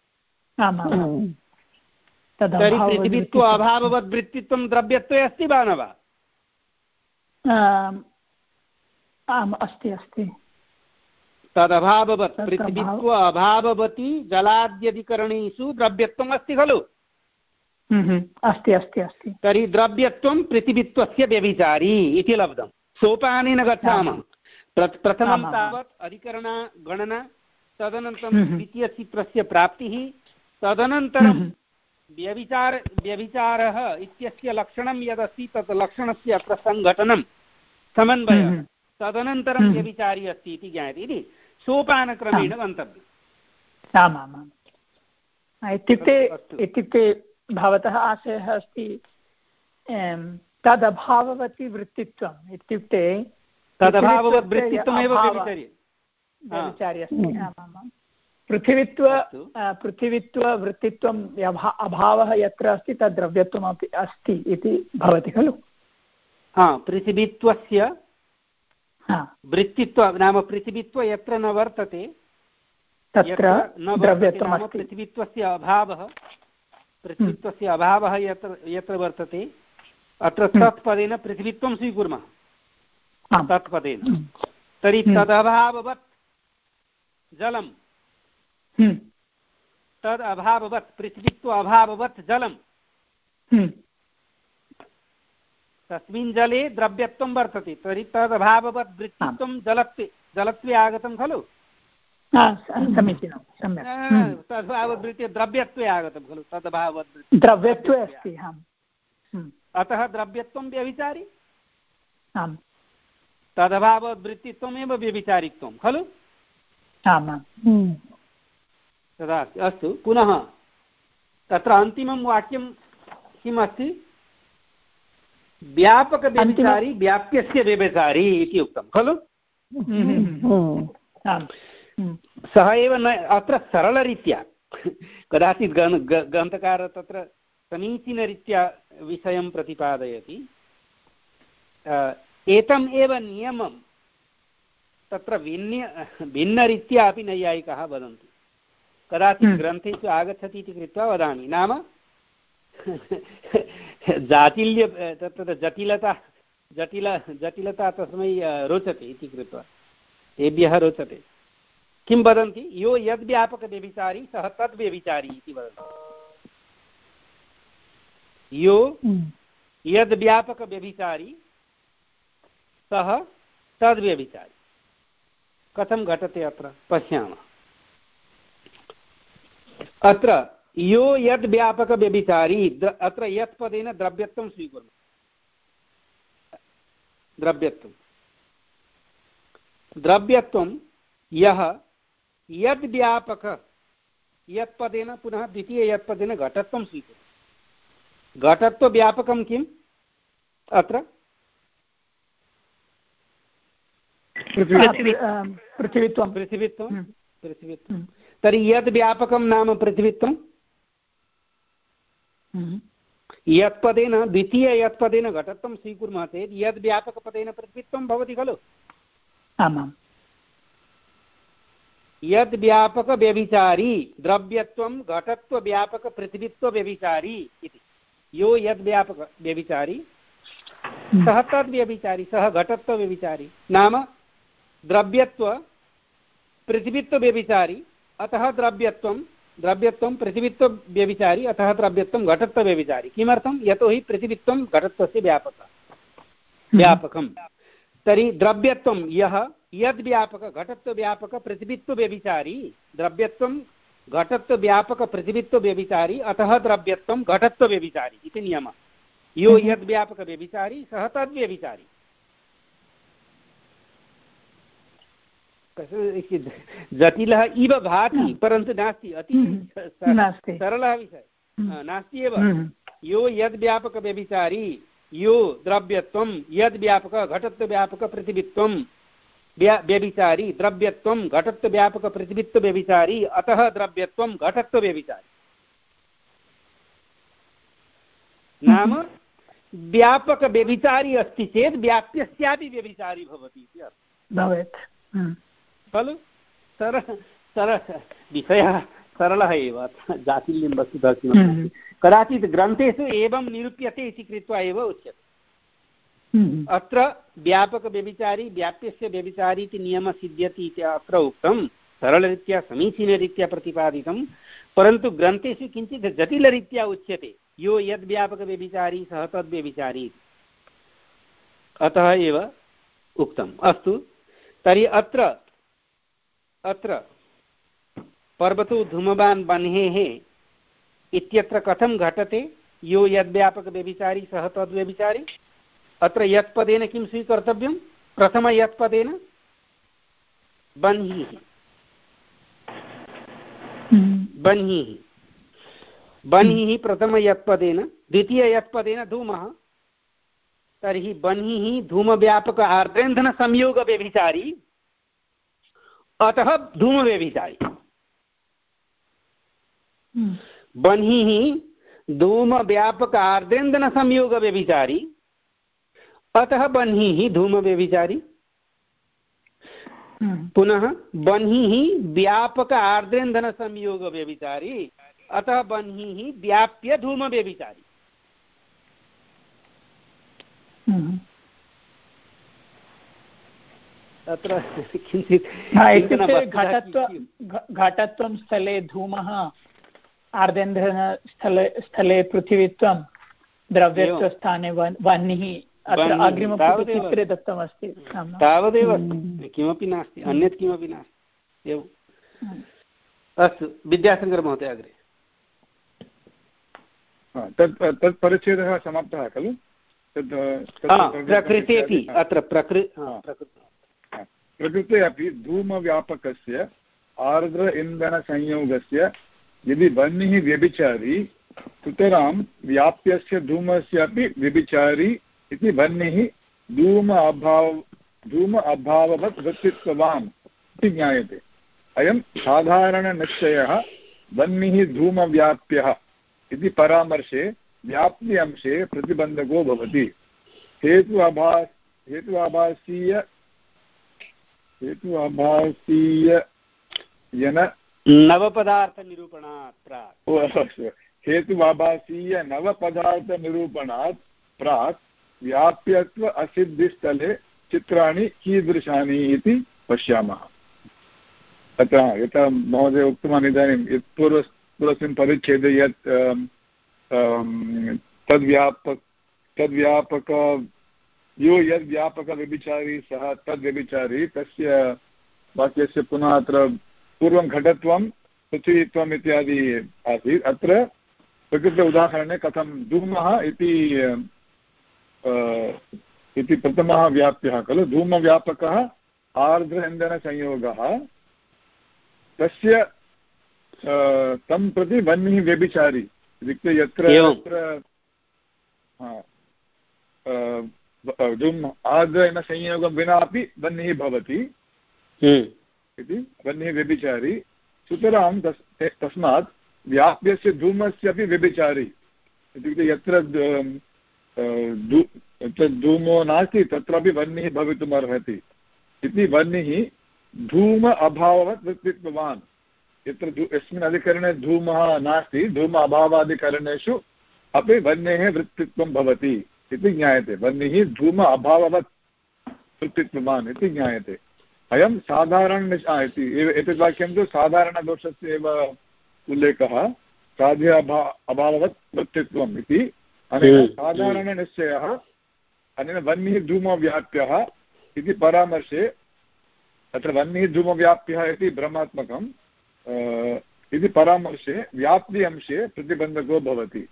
तर्हि पृथिवीत्व अभाववद्वृत्तित्वं द्रव्यत्वे अस्ति वा न वा? आम्, अस्ति अस्ति। तदभाववत् पृथिवीत्व अभाववती जलाद्यधिकरणेषु द्रव्यत्वम् अस्ति खलु? अस्ति अस्ति अस्ति। तर्हि द्रव्यत्वं पृथिवीत्वस्य व्यभिचारी इति लब्धं। सोपानेन गच्छामः। प्रथमं तावत् अधिकरणा गणना, तदनन्तरं द्वितीयचित्रस्य प्राप्तिः, तदनन्तरं व्यभिचार व्यभिचारः इत्यस्य लक्षणं यदस्ति तत् लक्षणस्य अत्र सङ्घटनं समन्वयः, तदनन्तरं व्यभिचारी अस्ति इति ज्ञायते। इति सोपानक्रमेण गन्तव्यम्। आमामाम्। इत्युक्ते इत्युक्ते भवतः आशयः अस्ति तदभाववती वृत्तित्वम् इत्युक्ते तदभाववत् वृत्तित्वमेव व्यभिचारी अस्ति। आमामाम्। पृथिवीत्व पृथिवीत्ववृत्तित्वं अभावः यत्र अस्ति तद् द्रव्यत्वमपि अस्ति इति भवति खलु? हा, पृथिवीत्वस्य वृत्तित्व नाम पृथिवीत्व यत्र न वर्तते तत्र द्रव्यत्वं पृथिवीत्वस्य अभावः पृथिवीत्वस्य अभावः यत्र यत्र वर्तते अत्र तत्पदेन पृथिवीत्वं स्वीकुर्मः तत्पदेन। तर्हि तदभाववत् जलं तद् अभाववत् पृथिवीत्व अभाववत् जलं तस्मिन् जले द्रव्यत्वं वर्तते। तर्हि तदभाववत् वृत्तित्वं जलत्वे जलत्वे आगतं खलु? समीचीनं, सम्यक्। तदभाववृत्ति द्रव्यत्वे आगतं खलु? तदभाववत् द्रव्यत्वे अस्ति। अतः द्रव्यत्वं व्यभिचारी, आम्। तदभाववृत्तित्वमेव व्यभिचारित्वं खलु? आमाम्। तदा अस्तु, पुनः तत्र अन्तिमं वाक्यं किम् अस्ति? व्यापकव्यभिचारी व्याप्यस्य व्यभिचारी इति उक्तं खलु? सः एव न अत्र सरलरीत्या कदाचित् ग्रन्थकारः तत्र समीचीनरीत्या विषयं प्रतिपादयति। एतम् एव नियमं तत्र भिन्न भिन्नरीत्या अपि नैयायिकाः वदन्ति। कदाचित् ग्रन्थेषु आगच्छति इति कृत्वा वदामि। नाम जाटिल्य तत्र जटिलता जटिल जटिलता तस्मै रोचते इति कृत्वा तेभ्यः रोचते। किं वदन्ति? यो यद्व्यापकव्यभिचारी सः तद्व्यभिचारी इति वदन्ति। यो यद्व्यापकव्यभिचारी सः तद्व्यभिचारी। कथं घटते अत्र पश्यामः। अत्र यो यद् व्यापकव्यभिचारी अत्र यत् पदेन द्रव्यत्वं स्वीकुर्मः। द्रव्यत्वं द्रव्यत्वं यः यद् व्यापक यत् पदेन पुनः द्वितीय यत् पदेन घटत्वं स्वीकुर्मः। घटत्वव्यापकं किम् अत्र? पृथिवीत्वं पृथिवीत्वं पृथिवीत्वं तर्हि यद् व्यापकं नाम पृथिवीत्वं यत्पदेन द्वितीय यत्पदेन घटत्वं स्वीकुर्मः चेत् यद् व्यापकपदेन पृथिवीत्वं भवति खलु? आमाम्। यद् व्यापकव्यभिचारी द्रव्यत्वं घटत्वव्यापकपृथिवीत्वव्यभिचारी इति। यो यद् व्यापकव्यभिचारी सः तद्व्यभिचारी, सः घटत्वव्यभिचारी। नाम द्रव्यत्व पृथिवीत्वव्यभिचारी, अतः द्रव्यत्वं द्रव्यत्वं पृथिवीत्वव्यभिचारी, अतः द्रव्यत्वं घटत्वव्यभिचारी। किमर्थं? यतोहि पृथिवीत्वं घटत्वस्य व्यापकः व्यापकं। तर्हि द्रव्यत्वं यः यद्व्यापक घटत्वव्यापक पृथिवीत्वव्यभिचारी, द्रव्यत्वं घटत्वव्यापकपृथिवीत्वव्यभिचारी, अतः द्रव्यत्वं घटत्वव्यभिचारी इति नियमः। यो यद्व्यापकव्यभिचारी सः तद्व्यभिचारी। जटिलः इव भाति परन्तु नास्ति, अति सरलः विषयः नास्ति एव। यो यद्व्यापकव्यभिचारी यो द्रव्यत्वं यद्व्यापक घटत्वव्यापकपृथिवीत्वं व्यभिचारी, द्रव्यत्वं घटत्वव्यापकपृथिवीत्वव्यभिचारी, अतः द्रव्यत्वं घटत्वव्यभिचारी। नाम व्यापकव्यभिचारी अस्ति चेत् व्याप्यस्यापि व्यभिचारी भवति इति अर्थः भवेत् खलु। सरल सरल विषयः सरलः एव, जातिल्यं वस्तुतः किमपि कदाचित् ग्रन्थेषु एवं निरूप्यते इति कृत्वा एव उच्यते। अत्र व्यापकव्यभिचारी व्याप्यस्य व्यभिचारी इति नियमः सिद्ध्यति इति अत्र उक्तं, सरलरीत्या समीचीनरीत्या प्रतिपादितं, परन्तु ग्रन्थेषु किञ्चित् जटिलरीत्या उच्यते, यो यद्व्यापकव्यभिचारी सः तद्व्यभिचारी, अतः एव उक्तम्। अस्तु, तर्हि अत्र अत्र पर्वतो धूमवान् वह्नेः इत्यत्र कथं घटते यो यद्व्यापकव्यभिचारी सः तद्व्यभिचारी? अत्र यत्पदेन किं स्वीकर्तव्यं? प्रथम यत्पदेन बह्निः बह्निः बह्निः प्रथम यत्पदेन, द्वितीय यत्पदेन धूमः। तर्हि बह्निः धूमव्यापक आर्द्रेन्धनसंयोगव्यभिचारी, अतः धूमव्यभिचारी। बह्निः धूमव्यापक आर्द्रेन्धनसंयोगव्यभिचारी, अतः बह्निः धूमव्यभिचारी। पुनः बह्निः व्यापक आर्द्रेन्धनसंयोगव्यभिचारी, अतः बह्निः व्याप्य धूमव्यभिचारी। अत्र किञ्चित् घटत्वं स्थले धूमः, आर्द्रेन्धनस्थले स्थले पृथिवीत्वं, द्रव्यत्वस्थाने वह्निः, अत्र अग्रिमचित्रे दत्तमस्ति। तावदेव किमपि नास्ति, अन्यत् किमपि नास्ति एवम्। अस्तु, विद्याशङ्करमहोदय अग्रे। तत् तत् परिच्छेदः समाप्तः खलु? प्रकृतेपि अत्र प्रकृते अपि धूमव्यापकस्य आर्द्र इन्धनसंयोगस्य यदि बह्निः व्यभिचारी सुतरां व्याप्यस्य धूमस्यापि व्यभिचारी इति बह्निः धूम अभाव धूम अभाववत् वृत्तित्ववान् इति ज्ञायते। अयं साधारणनिश्चयः बह्निः धूमव्याप्यः इति परामर्शे व्याप्ति अंशे प्रतिबन्धको भवति। हेतु अभास हेतु आभासीय हेतु आभासीय यन नवपदार्थनिरूपणात् प्राक् हेतु आभासीय नवपदार्थनिरूपणात् प्राक् व्याप्यत्व असिद्धिस्थले चित्राणि कीदृशानि इति पश्यामः। अतः यथा महोदय उक्तवान् इदानीं यत् पूर्व पूर्वस्मिन् परिच्छेदे यत् तद्व्यापक तद्व्यापक यो यद्व्यापकव्यभिचारी सः तद्व्यभिचारी, तस्य वाक्यस्य पुनः अत्र पूर्वं घटत्वं पृथ्वीत्वम् इत्यादि आसीत्। अत्र प्रकृत उदाहरणे कथं धूमः इति इति प्रथमः व्याप्यः खलु। धूमव्यापकः आर्द्र इन्धनसंयोगः, तस्य तं प्रति बह्निः व्यभिचारी इत्युक्ते यत्र यत्र धूम आर्द्र इन्धनसंयोगं विना अपि बह्निः भवति इति बह्निः व्यभिचारी। सुतरां तस् तस्मात् व्याप्यस्य धूमस्यापि व्यभिचारी इत्युक्ते यत्र यत्र धूमो नास्ति तत्रापि बह्निः भवितुमर्हति इति बह्निः धूम अभाववत् वृत्तित्ववान्। यत्र यस्मिन् अधिकरणे धूमः नास्ति, धूम अभावादिकरणेषु अपि बह्नेः वृत्तित्वं भवति इति ज्ञायते। बह्निः धूम अभाववत् वृत्तित्ववान् इति ज्ञायते। अयं साधारण इति एतद् वाक्यं तु साधारणदोषस्य एव उल्लेखः, साध्य अभा अभाववत् वृत्तित्वम् इति। अनेन साधारणनिश्चयः अनेन बह्निः धूमव्याप्यः इति परामर्शे, अत्र बह्निः धूमव्याप्यः इति भ्रमात्मकम् इति परामर्शे व्याप्ति अंशे प्रतिबन्धको भवति।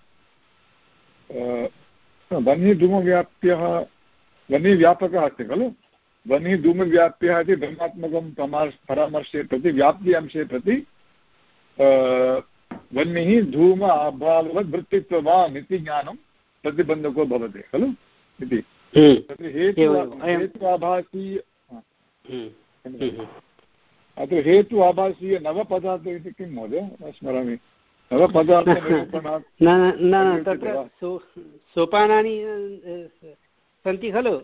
बह्निः धूमव्याप्यः बह्निः व्यापकः अस्ति खलु। बह्निः धूमव्याप्यः इति भ्रमात्मकं परामर्शे प्रति व्याप्ति अंशे प्रति बह्निः धूम अभाववत् वृत्तित्ववान् इति ज्ञानं प्रतिबन्धको भवति खलु इति। तत्र हेतु हेतु आभासीय अत्र हेतु आभासीय नवपदार्थ इति किं महोदय, न स्मरामि। न न तत्र सोपानानि सन्ति खलु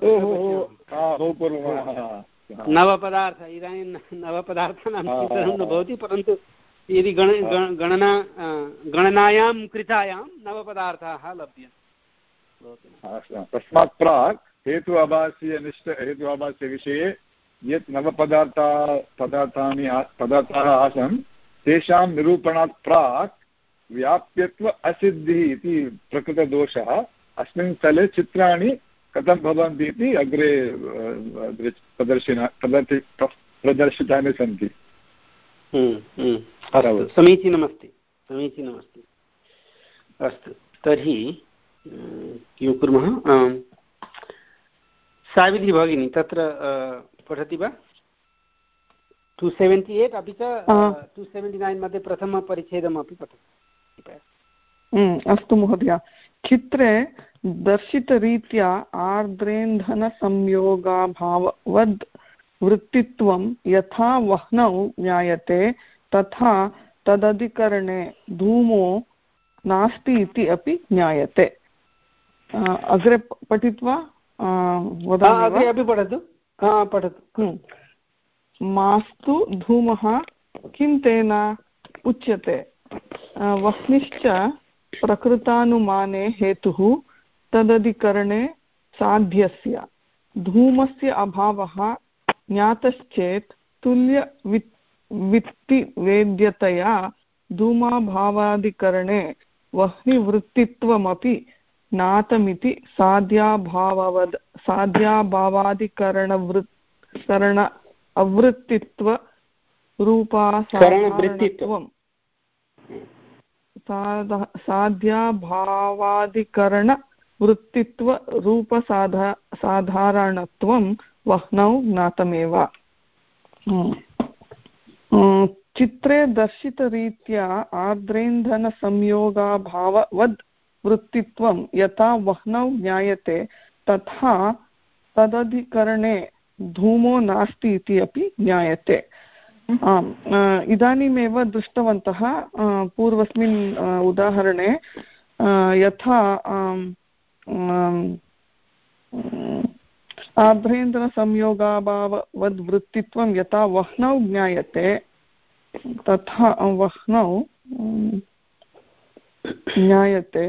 नवपदार्थ इदानीं नवपदार्थानां चिन्तनं न भवति परन्तु यदि गण गणना गणनायां कृतायां नवपदार्थाः लभ्यन्ते तस्मात् प्राक् हेतु आभासीयनिष्ठ हेतु आभास्यविषये यत् नवपदार्था पदार्थानि पदार्थाः आसन् तेषां निरूपणात् प्राक् व्याप्यत्व असिद्धिः इति प्रकृतदोषः अस्मिन् स्थले चित्राणि कथं भवन्ति इति अग्रे प्रदर्शिना प्रदर्शि प्रदर्शितानि सन्ति। समीचीनमस्ति समीचीनमस्ति अस्तु तर्हि किं कुर्मः सावित्री भगिनी तत्र पठति वा टु सेवेण्टि एय्ट् अपि च टु सेवेण्टि नैन् मध्ये प्रथमपरिच्छेदमपि पठतु। अस्तु महोदय चित्रे दर्शितरीत्या आर्द्रेन्धनसंयोगाभाववद् वृत्तित्वं यथा वह्नौ ज्ञायते तथा तदधिकरणे धूमो नास्ति इति अपि ज्ञायते। अग्रे पठित्वा वदामि वा? पठतु पठतु। मास्तु धूमः किं तेन उच्यते वह्निश्च प्रकृतानुमाने हेतुः तदधिकरणे साध्यस्य धूमस्य अभावः ज्ञातश्चेत् तुल्यवित्तिवेद्यतया धूमाभावाधिकरणे वह्निवृत्तित्वमपि ज्ञातमिति साध्याभाववद् साध्याभावाधिकरणवृत् करण अवृत्तित्व रूपासाधारणत्वं साध्याभावाधिकरण वृत्तित्व रूपसाधा साधारणत्वं वह्नौ ज्ञातमेव। चित्रे दर्शितरीत्या आर्द्रेन्धनसंयोगाभाववद् वृत्तित्वं यथा वह्नौ ज्ञायते तथा तदधिकरणे धूमो नास्ति इति अपि ज्ञायते। आम् इदानीमेव दृष्टवन्तः पूर्वस्मिन् उदाहरणे यथा आर्द्रेन्द्रसंयोगाभाववद्वृत्तित्वं यथा वह्नौ ज्ञायते तथा वह्नौ ज्ञायते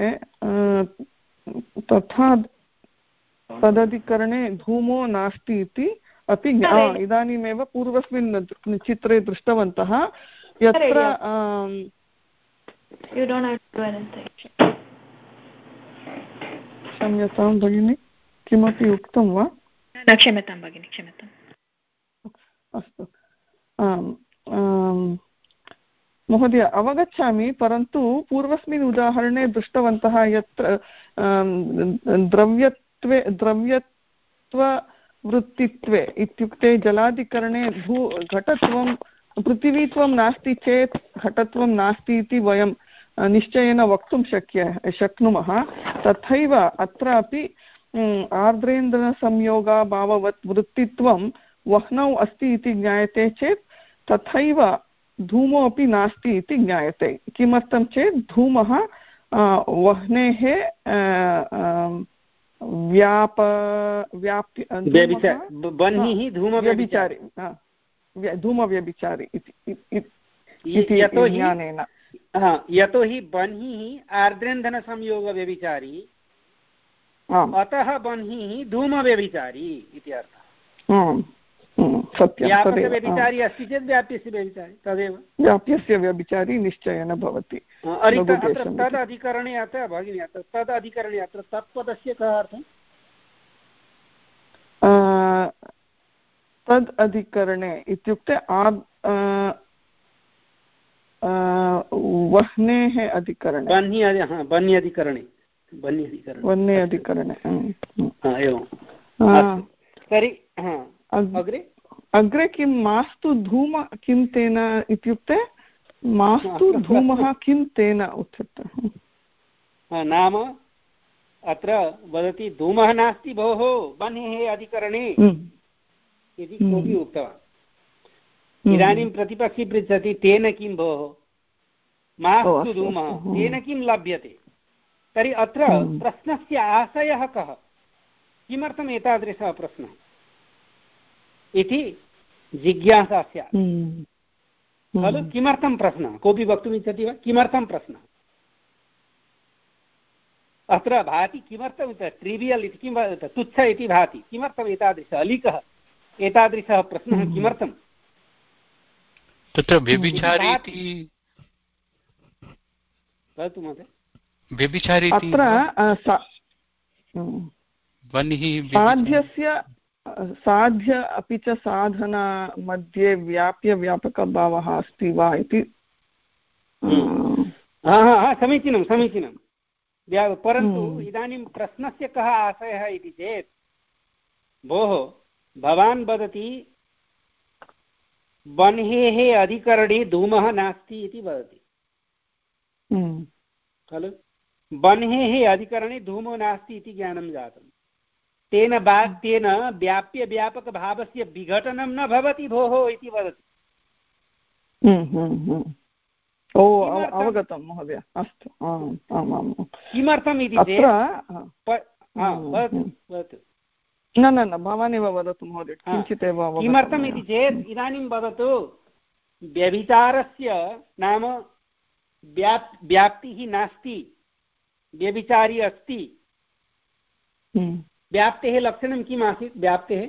तथा तदधिकरणे धूमो नास्ति इति अपि इदानीमेव पूर्वस्मिन् चित्रे दृष्टवन्तः यत्र क्षम्यतां भगिनि किमपि उक्तं वा? क्षम्यतां भगिनि क्षम्यताम्। अस्तु महोदय अवगच्छामि परन्तु पूर्वस्मिन् उदाहरणे दृष्टवन्तः यत्र द्रव्यत्वे द्रव्यत्ववृत्तित्वे इत्युक्ते जलाधिकरणे भू घटत्वं पृथिवीत्वं नास्ति चेत् घटत्वं नास्ति इति वयं निश्चयेन वक्तुं शक्य शक्नुमः तथैव अत्रापि आर्द्रेन्द्रसंयोगाभाववत् वृत्तित्वं वह्नौ अस्ति इति ज्ञायते चेत् तथैव धूमो अपि नास्ति इति ज्ञायते। किमर्थं चेत् धूमः वह्नेः व्याप व्याप्ति बह्निः धूमव्यभिचारी धूमव्यभिचारी इति ज्ञानेन यतोहि बह्निः आर्द्रेन्धनसंयोगव्यभिचारी अतः बह्निः धूमव्यभिचारी इति अर्थः। व्यापकव्यभिचारी अस्ति चेत् व्याप्यस्य व्यभिचारी तदेव व्याप्यस्य व्यभिचारी निश्चयेन भवति। तद् अधिकरणे अत्र भगिनी अत्र तद् अधिकरणे अत्र तत्पदस्य कः अर्थः? तद् अधिकरणे इत्युक्ते वह्नेः अधिकरणे बह्नि बह्नि अधिकरणे बह्नि अधिकरणे वह्ने अधिकरणे एवं तर्हि अग्रे अग्रे किं मास्तु धूम किं तेन इत्युक्ते मास्तु धूमः किं तेन उच्यते नाम अत्र वदति धूमः नास्ति भोः बह्नेः अधिकरणे इति कोऽपि उक्तवान्। इदानीं प्रतिपक्षी पृच्छति तेन किं भोः मास्तु धूमः तेन किं लभ्यते तर्हि अत्र प्रश्नस्य आशयः कः किमर्थम् एतादृशः प्रश्नः इति जिज्ञासा स्यात् खलु किमर्थं प्रश्नः कोऽपि वक्तुमिच्छति वा किमर्थं प्रश्नः अत्र भाति किमर्थं ट्रिवियल् इति किं वदति तुच्छ इति भाति किमर्थम् एतादृशः अलिकः एतादृशः प्रश्नः किमर्थं तत्र व्यभिचारी इति वदतु महोदय व्यभिचारी अत्र साध्यस्य साध्य अपि च साधना मध्ये व्याप्य व्यापकभावः अस्ति वा इति समीचीनं समीचीनं परन्तु इदानीं प्रश्नस्य कः आशयः इति चेत् भोः भवान् वदति बन्हेः अधिकरणे धूमः नास्ति इति वदति खलु बन्हेः अधिकरणे धूमो नास्ति इति ज्ञानं जातं तेन बा तेन व्याप्य व्यापकभावस्य विघटनं न भवति भोः इति वदति ओ अवगतं महोदय अस्तु आम् आम् आम् किमर्थम् इति न न न भवानेव वदतु महोदय किञ्चित् एव किमर्थम् इति चेत् इदानीं वदतु व्यभिचारस्य नाम व्याप् व्याप्तिः नास्ति व्यभिचारी अस्ति व्याप्तेः लक्षणं किम् आसीत् व्याप्तेः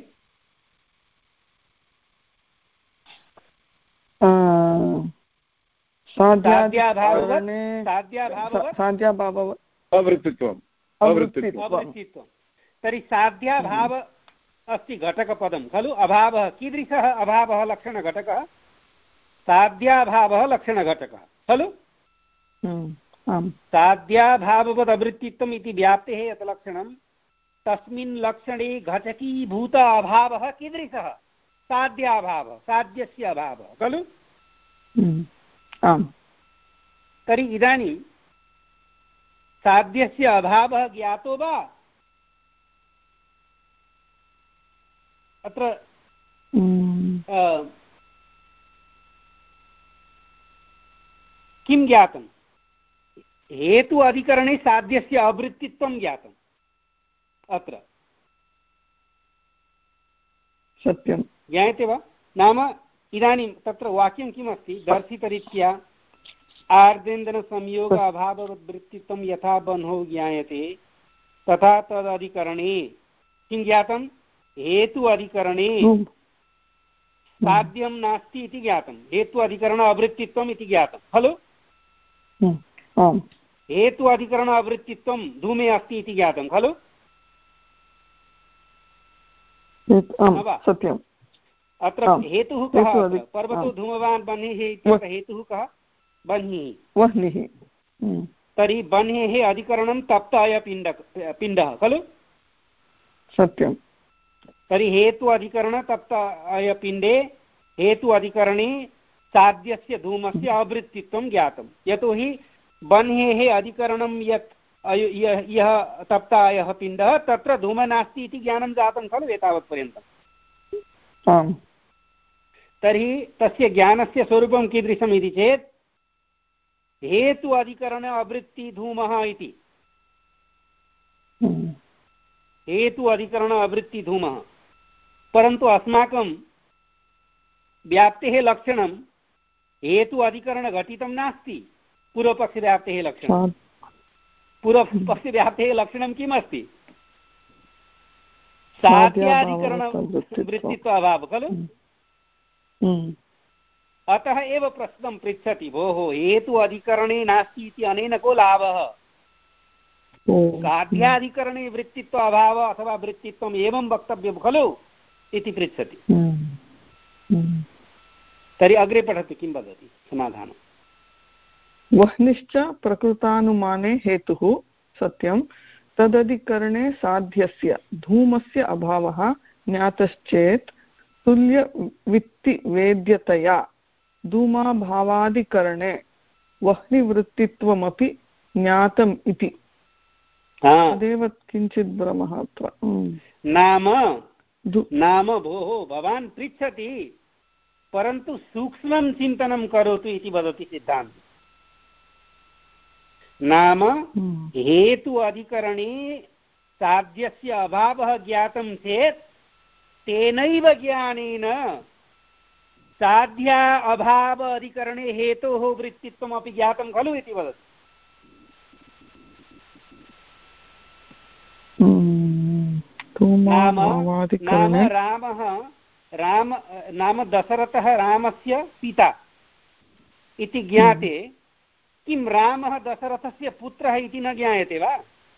तर्हि साध्याभाव अस्ति घटकपदं खलु अभावः कीदृशः अभावः लक्षणघटकः साध्याभावः लक्षणघटकः खलु साध्याभाववद् अवृत्तित्वम् इति व्याप्तेः यत् लक्षणं तस्मिन् लक्षणे घटकीभूत अभावः कीदृशः साध्याभावः साध्यस्य अभावः खलु तर्हि इदानीं साध्यस्य अभावः ज्ञातो वा अत्र किं ज्ञातं हेतु अधिकरणे साध्यस्य अवृत्तित्वं ज्ञातम् अत्र सत्यं ज्ञायते वा नाम इदानीं तत्र वाक्यं किमस्ति दर्शितरीत्या आर्देन्दनसंयोग अभाववद्वृत्तित्वं यथा बन्हो ज्ञायते तथा तदधिकरणे किं ज्ञातं हेतु अधिकरणे साध्यं नास्ति इति ज्ञातं हेतु अधिकरण अवृत्तित्वम् इति ज्ञातं खलु हेतु अधिकरण अवृत्तित्वं धूमे अस्ति इति ज्ञातं खलु सत्यम् अत्र हेतुः कः पर्वतो धूमवान् बह्निः इत्यत्र हेतुः कः बह्निः वह्निः तर्हि बह्नेः अधिकरणं तप्त अयपिण्ड पिण्डः खलु सत्यं तर्हि हेतु अधिकरण तप्त अयपिण्डे हेतु अधिकरणे साध्यस्य धूमस्य अवृत्तित्वं ज्ञातं यतोहि बह्नेः अधिकरणं यत् यः तप्त अयः पिण्डः तत्र धूमः नास्ति इति ज्ञानं जातं खलु एतावत्पर्यन्तम् तर्हि तस्य ज्ञानस्य स्वरूपं कीदृशम् इति चेत् हेतु अधिकरण अवृत्ति धूमः इति हेतु अधिकरण अवृत्ति धूमः परन्तु अस्माकं व्याप्तेः लक्षणं हेतु अधिकरण घटितं नास्ति पूर्वपक्षव्याप्तेः लक्षणं पूर्वपक्षव्याप्तेः लक्षणं किम् अस्ति साध्याधिकरण वृत्तित्व अभावः खलु अतः एव प्रश्नं पृच्छति भोः हेतु अधिकरणे नास्ति इति अनेन को लाभः साध्याधिकरणे वृत्तित्व अभावः अथवा वृत्तित्वम् एवं वक्तव्यं खलु इति पृच्छति तर्हि अग्रे पठतु किं वदति समाधानं वह्निश्च प्रकृतानुमाने हेतुः सत्यं तदधिकरणे साध्यस्य धूमस्य अभावः ज्ञातश्चेत् तुल्यवित्तिवेद्यतया धूमाभावादिकरणे वह्निवृत्तित्वमपि ज्ञातम् इति तदेव किञ्चित् भ्रमः अत्र नाम नाम भोः भवान् पृच्छति परन्तु सूक्ष्मं चिन्तनं करोतु इति वदति सिद्धान्तः नाम हेतु अधिकरणे साध्यस्य अभावः ज्ञातं चेत् तेनैव ज्ञानेन साध्या अभाव अधिकरणे हेतोः वृत्तित्वमपि ज्ञातं खलु इति वदति। नाम नाम रामः राम नाम दशरथः रामस्य पिता इति ज्ञाते किं रामः दशरथस्य पुत्रः इति न ज्ञायते वा?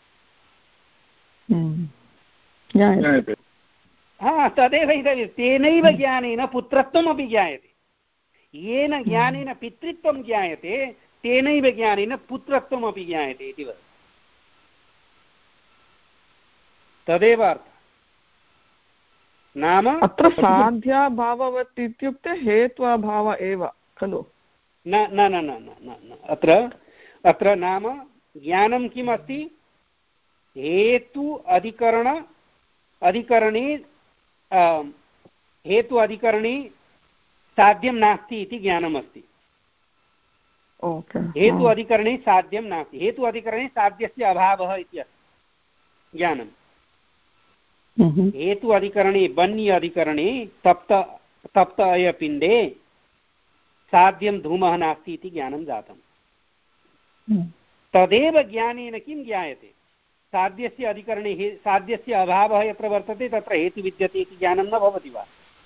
ज्ञायते। हा तदेव इदं तेनैव ज्ञानेन पुत्रत्वमपि ज्ञायते। येन ज्ञानेन पितृत्वं ज्ञायते तेनैव ज्ञानेन पुत्रत्वमपि ज्ञायते इति वदति। तदेव अर्थः। नाम अत्र साध्याभाववत् इत्युक्ते हेत्वाभाव एव खलु? न न न न न न अत्र अत्र नाम ज्ञानं किम् अस्ति? हेतु अधिकरण अधिकरणे हेतु अधिकरणे साध्यं नास्ति इति ज्ञानम् अस्ति। हेतु अधिकरणे साध्यं नास्ति, हेतु अधिकरणे साध्यस्य अभावः इति अस्ति ज्ञानं। हेतु अधिकरणे बन्नि अधिकरणे तप्त तप्त अयपिण्डे साध्यं धूमः नास्ति इति ज्ञानं जातम्। तदेव ज्ञानेन किं ज्ञायते? साध्यस्य अधिकरणे साध्यस्य अभावः यत्र वर्तते तत्र हेतु विद्यते इति ज्ञानं न भवति वा?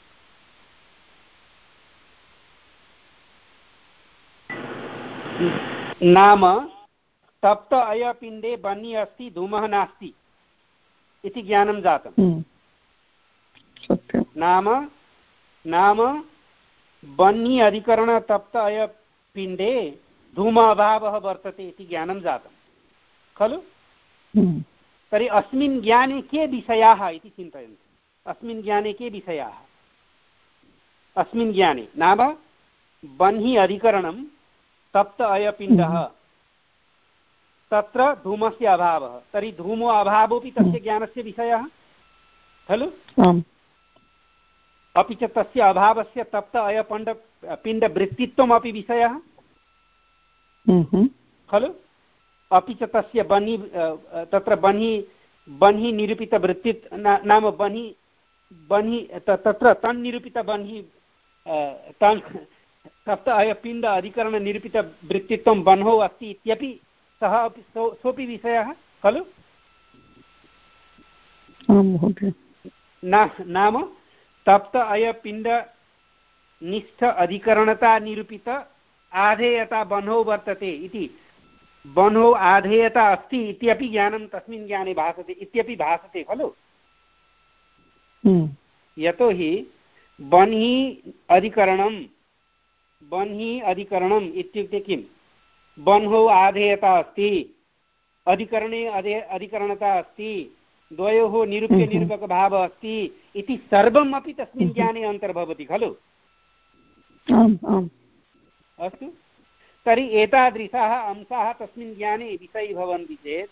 नाम तप्त अयपिण्डे बन्नि अस्ति धूमः नास्ति इति ज्ञानं जातम्। नाम नाम बन्नि अधिकरण तप्त अयपिण्डे धूम अभावः वर्तते इति ज्ञानं जातं खलु? तर्हि अस्मिन् ज्ञाने के विषयाः इति चिन्तयन्तु। अस्मिन् ज्ञाने के विषयाः? अस्मिन् ज्ञाने नाम बन्हि अधिकरणं तप्त अयपिण्डः तत्र धूमस्य अभावः। तर्हि धूमो अभावोऽपि तस्य ज्ञानस्य विषयः खलु? अपि च तस्य अभावस्य तप्त अयपण्ड पिण्डवृत्तित्वमपि विषयः खलु? अपि च तस्य बन्हि तत्र बन्हि बन्हि निरूपितवृत्ति नाम बन्हि बन्हि तत्र तन्निरूपितबन्हि तन् तप्त अयपिण्ड अधिकरणनिरूपितवृत्तित्वं बन्हौ अस्ति इत्यपि सः अपि सोऽपि विषयः खलु? नाम तप्त अयपिण्ड निष्ठ अधिकरणता निरूपित आधेयता बन्हौ वर्तते इति बन्हौ आधेयता अस्ति इत्यपि ज्ञानं तस्मिन् ज्ञाने भासते इत्यपि भासते खलु? यतोहि बन्हि अधिकरणं बन्हि अधिकरणम् इत्युक्ते किं? बन्हौ आधेयता अस्ति, अधिकरणे अधे अधिकरणता अस्ति, द्वयोः निरूप्य निरूपकभावः अस्ति इति सर्वम् अपि तस्मिन् ज्ञाने अन्तर्भवति खलु? अस्तु, तर्हि एतादृशाः अंशाः तस्मिन् ज्ञाने विषयी भवन्ति चेत्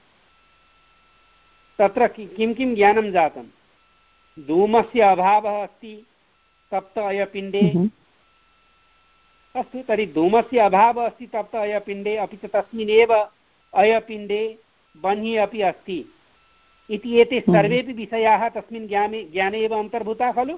तत्र किं किं ज्ञानं जातं? धूमस्य अभावः अस्ति तप्त अयपिण्डे। अस्तु, तर्हि धूमस्य अभावः अस्ति तप्त अयपिण्डे, अपि च तस्मिन्नेव अयपिण्डे बन्हि अपि अस्ति इति एते सर्वेपि विषयाः तस्मिन् ज्ञाने ज्ञाने एव अन्तर्भूताः खलु?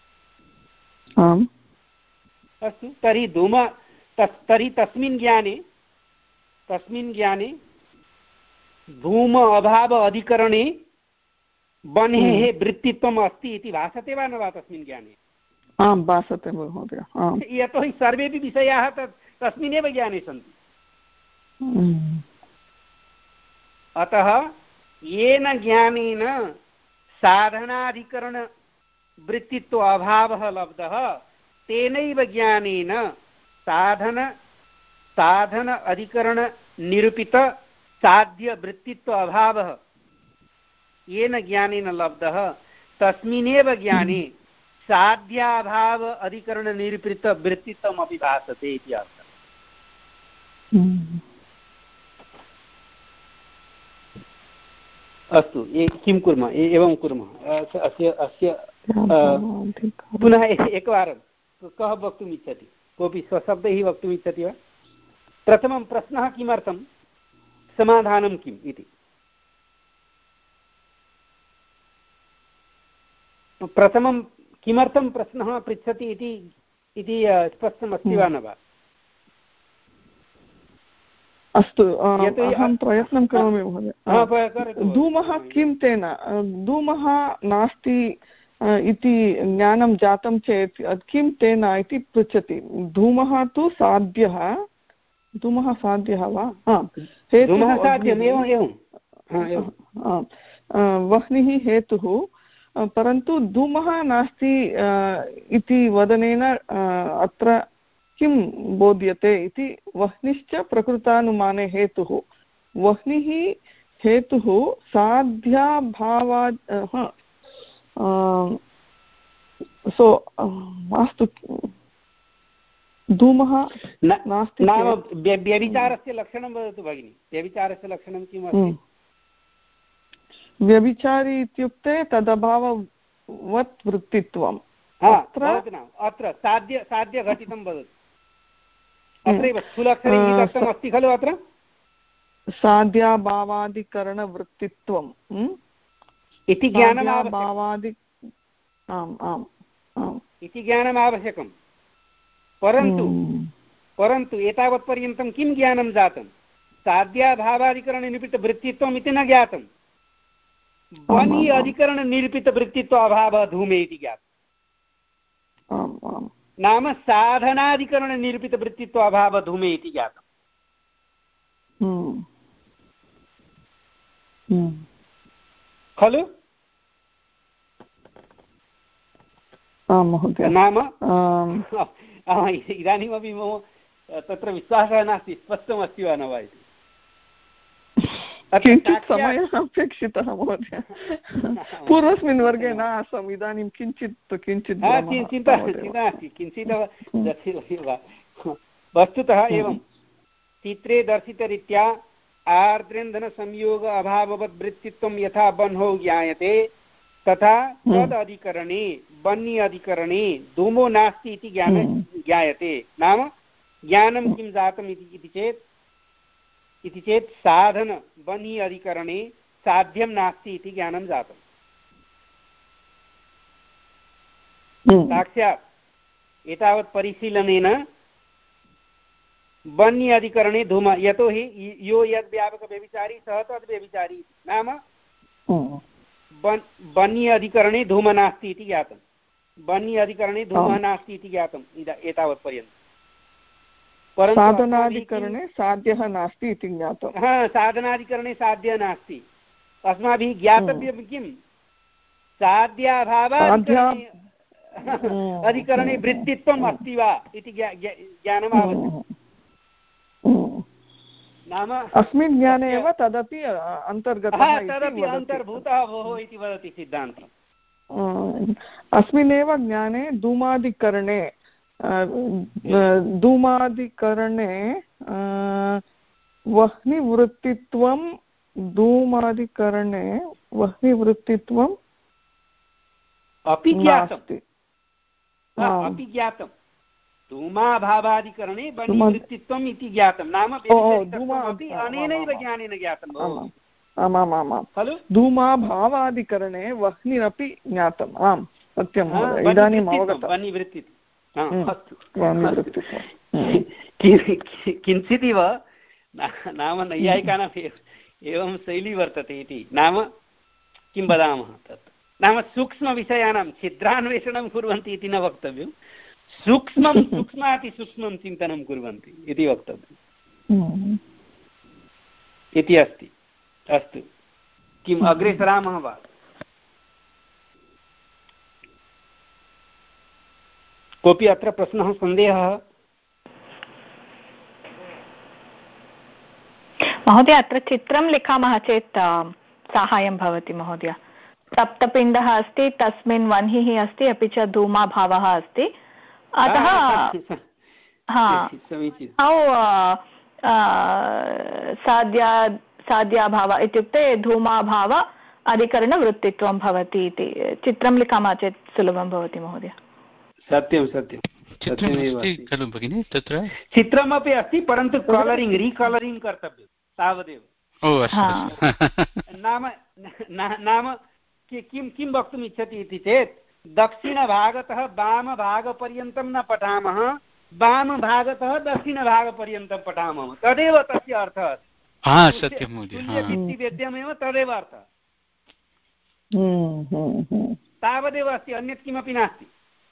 अस्तु, तर्हि धूम तर्हि तस्मिन् ज्ञाने तस्मिन् ज्ञाने धूम अभाव अधिकरणे बन्हेः वृत्तित्वम् अस्ति इति भासते वा न वा तस्मिन् ज्ञाने? आं भासते महोदय। यतोहि सर्वेपि विषयाः तस्मिन्नेव ज्ञाने सन्ति। अतः येन ज्ञानेन साधनाधिकरणवृत्तित्व अभावः लब्धः तेनैव ज्ञानेन साधन साधन अधिकरणनिरूपित साध्यवृत्तित्व अभावः येन ज्ञानेन लब्धः तस्मिन्नेव ज्ञाने साध्याभाव अधिकरणनिरूपित वृत्तित्वमपि भासते इति अर्थः। अस्तु, किं कुर्मः? एवं कुर्मः। अस्य अस्य पुनः एकवारं कः वक्तुम् इच्छति? कोऽपि स्वशब्दैः वक्तुम् इच्छति वा? प्रथमं प्रश्नः किमर्थं? समाधानं किम् इति। प्रथमं किमर्थं प्रश्नः पृच्छति इति इति स्पष्टमस्ति वा न वा? अस्तु, अहं प्रयत्नं करोमि महोदय। धूमः किं तेन, धूमः नास्ति इति ज्ञानं जातं चेत् किं तेन इति पृच्छति। धूमः तु साध्यः, धूमः साध्यः वा? वह्निः हेतुः, परन्तु धूमः नास्ति इति वदनेन अत्र किं बोध्यते इति। वह्निश्च प्रकृतानुमाने हेतुः, वह्निः हेतुः साध्याभावात् सो मास्तु धूमः नास्ति। व्यभिचारस्य लक्षणं वदतु भगिनि, व्यभिचारस्य लक्षणं किम् अस्ति? व्यभिचारी इत्युक्ते तदभाववत् वृत्तित्वम्। अत्र साध्य साध्यघटितं वदतु, अत्रैव स्थूलाक्षरे दत्तम् अस्ति खलु अत्र। साध्याभावादिकरणवृत्तित्वम् इति ज्ञानं भावादि आम् आम् आम् इति ज्ञानम् आवश्यकं, परन्तु परन्तु एतावत्पर्यन्तं किं ज्ञानं जातं? साध्याभावादिकरणनिरूपितवृत्तित्वम् इति न ज्ञातं, वह्नि अधिकरणनिरूपितवृत्तित्व अभावः धूमे इति ज्ञातम्। नाम साधनाधिकरणनिरूपितवृत्तित्व अभावः धूमे इति ज्ञातम् खलु? नाम इदानीमपि मम तत्र विश्वासः नास्ति, स्पष्टमस्ति वा न वा इति। किञ्चित् समयः अपेक्षितः महोदय, पूर्वस्मिन् वर्गे न आसम्, इदानीं किञ्चित् किञ्चित् चिन्ता चिन्ता नास्ति, किञ्चित् वस्तुतः एवं चित्रे दर्शितरीत्या आर्द्रेन्धनसंयोग अभाववद् वृत्तित्वं यथा बह्नौ ज्ञायते तथा तद् अधिकरणे बह्नि अधिकरणे धूमो नास्ति इति ज्ञान ज्ञायते। नाम ज्ञानं किं जातम् इति चेत् इति चेत् साधन बह्नि अधिकरणे साध्यं नास्ति इति ज्ञानं जातम्। साक्षात् एतावत् परिशीलनेन बह्नि अधिकरणे धूम, यतोहि यो यद् व्यापकव्यभिचारी सः तद् व्यभिचारी, नाम बह्नि अधिकरणे धूम नास्ति इति ज्ञातं, बह्नि अधिकरणे धूमः नास्ति इति ज्ञातम् एतावत्पर्यन्तम्। साधनाधिकरणे साध्यः नास्ति इति ज्ञातं। हा, साधनाधिकरणे साध्यः नास्ति। अस्माभिः ज्ञातव्यं किं? साध्याभावाधिकरणे अधिकरणे वृत्तित्वम् अस्ति वा इति ज्ञानम् आवश्यकम्। नाम अस्मिन् ज्ञाने एव तदपि अन्तर्गतः, तदपि अन्तर्भूतः भोः इति वदति सिद्धान्ती। अस्मिन्नेव ज्ञाने धूमादिकरणे धूमादिकरणे वह्निवृत्तित्वं धूमादिकरणे वह्निवृत्तित्वम् अपि ज्ञातम्, अपि ज्ञातं। धूमाभावादिकरणे वह्निवृत्तित्वम् इति ज्ञातं, नाम अपि अनेनैव ज्ञानेन ज्ञातं खलु। धूमाभावादिकरणे वह्निरपि ज्ञातम्। आम् सत्यं महोदय, इदानीम् अवगतम्। वह्निवृत्तित्वम् किञ्चिदिव नाम नैयायिकानाम् एवं शैली वर्तते इति। नाम किं वदामः, तत् नाम सूक्ष्मविषयाणां छिद्रान्वेषणं कुर्वन्ति इति न वक्तव्यं, सूक्ष्मं सूक्ष्मातिसूक्ष्मं चिन्तनं कुर्वन्ति इति वक्तव्यम् इति अस्ति। अस्तु, किम् अग्रे सरामः वा? कोऽपि अत्र प्रश्नः, सन्देहः? महोदय, अत्र चित्रं लिखामः चेत् साहाय्यं भवति महोदय। सप्तपिण्डः अस्ति, तस्मिन् वह्निः अस्ति, अपि च धूमाभावः अस्ति, अतः साध्या साध्याभाव इत्युक्ते धूमाभाव अधिकरणवृत्तित्वं भवति इति चित्रं लिखामः चेत् सुलभं भवति महोदय। सत्यं सत्यं खलु भगिनि, तत्र चित्रमपि अस्ति, परन्तु कलरिङ्ग् रीकलरिङ्ग् कर्तव्यं तावदेव। नाम नाम किं किं वक्तुम् इच्छति इति चेत् दक्षिणभागतः वामभागपर्यन्तं न पठामः, वामभागतः दक्षिणभागपर्यन्तं पठामः, तदेव तस्य अर्थः अस्ति। तुल्यभित्तिवेद्यमेव तदेव अर्थः, तावदेव अस्ति, अन्यत् किमपि नास्ति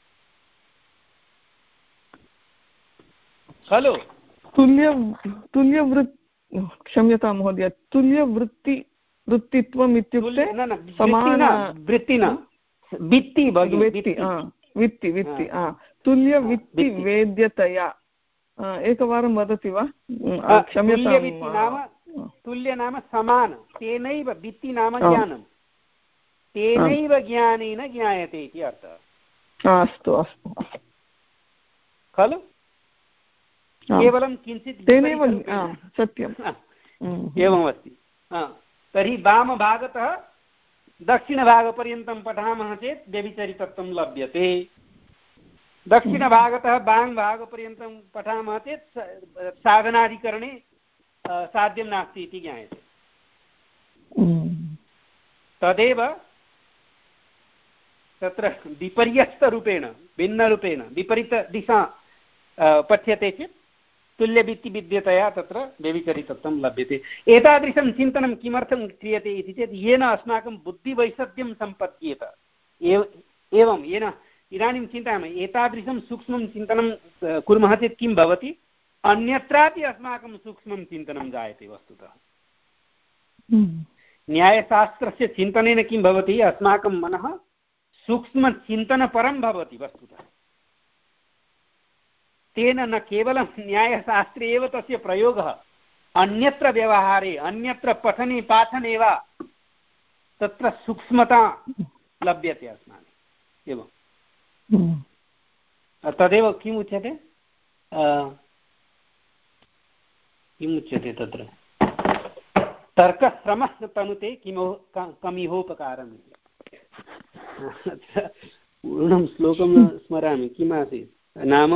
खलु। तुल्य तुल्यवृत् क्षम्यतां महोदय, तुल्यवृत्ति वृत्तित्वम् इत्युक्ते समान वृत्ति न वित्ति वित्ति वित्ति वित्ति तुल्यवित्ति वेद्यतया एकवारं वदति वा? क्षम्यतां। नाम तुल्य नाम समान, तेनैव वित्ति नाम ज्ञानं, तेनैव ज्ञानेन ज्ञायते इति अर्थः। अस्तु अस्तु खलु, केवलं किञ्चित् तेनैव सत्यम् एवमस्ति। तर्हि वामभागतः दक्षिणभागपर्यन्तं पठामः चेत् व्यभिचरितत्वं लभ्यते, दक्षिणभागतः वामभागपर्यन्तं पठामः चेत् साधनाधिकरणे साध्यं नास्ति इति ज्ञायते। तदेव तत्र विपर्यस्तरूपेण भिन्नरूपेण विपरीतदिशा पठ्यते चेत् तुल्यभित्तिविद्यतया तत्र व्यभिचरितत्वं लभ्यते। एतादृशं चिन्तनं किमर्थं क्रियते इति चेत् येन अस्माकं बुद्धिवैषद्यं सम्पद्येत। एवं येन इदानीं चिन्तयामः, एतादृशं सूक्ष्मं चिन्तनं कुर्मः चेत् किं भवति, अन्यत्रापि अस्माकं सूक्ष्मं चिन्तनं जायते वस्तुतः। न्यायशास्त्रस्य चिन्तनेन किं भवति, अस्माकं मनः सूक्ष्मचिन्तनपरं भवति वस्तुतः। तेन न केवलं न्यायशास्त्रे एव तस्य प्रयोगः, अन्यत्र व्यवहारे अन्यत्र पठने पाठने वा तत्र सूक्ष्मता लभ्यते अस्माभिः। एवं तदेव किम् उच्यते, किम् उच्यते तत्र, तर्कश्रमः तनुते किमो कमिहोपकारम्। पूर्णं श्लोकं न स्मरामि, किमासीत् नाम,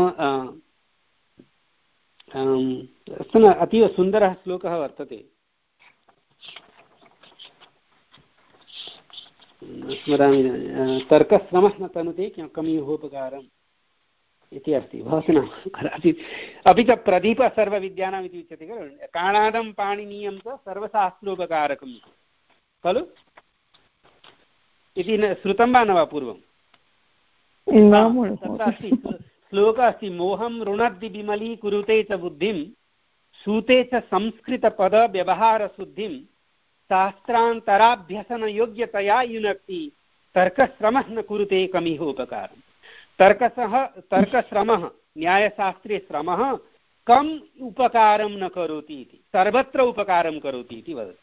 अस्तु न, अतीव सुन्दरः श्लोकः वर्तते, स्मरामि। तर्कश्रमः न तनुते कमिहोपकारम् इति अस्ति, भवतु न कदाचित्। अपि च प्रदीप सर्वविद्यानाम् इति उच्यते खलु, काणादं पाणिनीयं च सर्वशास्त्रोपकारकम् खलु इति न श्रुतं वा न वा पूर्वं? तत्र अस्ति श्लोकः अस्ति, मोहं ऋणद्धि विमली कुरुते च बुद्धिं सूते च संस्कृतपदव्यवहारशुद्धिं शास्त्रान्तराभ्यसनयोग्यतया युनक्ति तर्कश्रमः न कुरुते कमिहोपकारम्। तर्कसः तर्कश्रमः, न्यायशास्त्रे श्रमः कम् उपकारं न करोति इति, सर्वत्र उपकारं करोति इति वदति।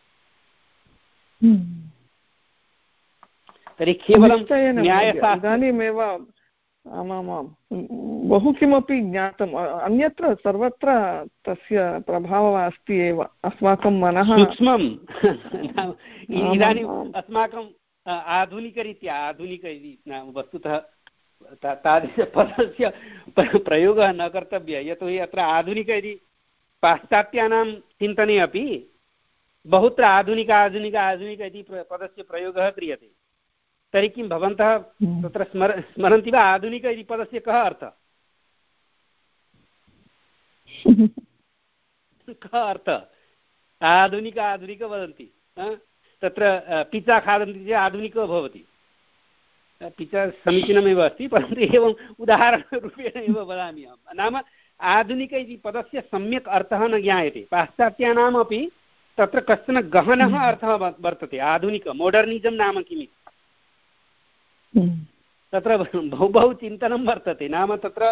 तर्हि केवलं न्यायशास्त्रे इदानीमेव आमामां बहु किमपि ज्ञातम्, अन्यत्र सर्वत्र तस्य प्रभावः अस्ति एव अस्माकं मनः सूक्ष्मम्। इदानीम् अस्माकं आधुनिकरीत्या, आधुनिक इति वस्तुतः तादृशपदस्य प्रयोगः न कर्तव्यः, यतोहि अत्र आधुनिक इति पाश्चात्यानां चिन्तने अपि बहुत्र आधुनिक आधुनिक आधुनिक इति पदस्य प्रयोगः क्रियते। तर्हि किं भवन्तः तत्र स्मर स्मरन्ति वा, आधुनिक इति पदस्य कः अर्थः? कः अर्थः? आधुनिक आधुनिक वदन्ति, तत्र पिज़्ज़ा खादन्ति चेत् आधुनिको भवति। पिज़्ज़ा समीचीनमेव अस्ति, परन्तु एवम् उदाहरणरूपेण एव वदामि अहं। नाम आधुनिक इति पदस्य सम्यक् अर्थः न ज्ञायते। पाश्चात्यानामपि तत्र कश्चन गहनः अर्थः वर्तते। आधुनिक मोडर्निजं नाम किमिति तत्र बहु बहु चिन्तनं वर्तते। नाम तत्र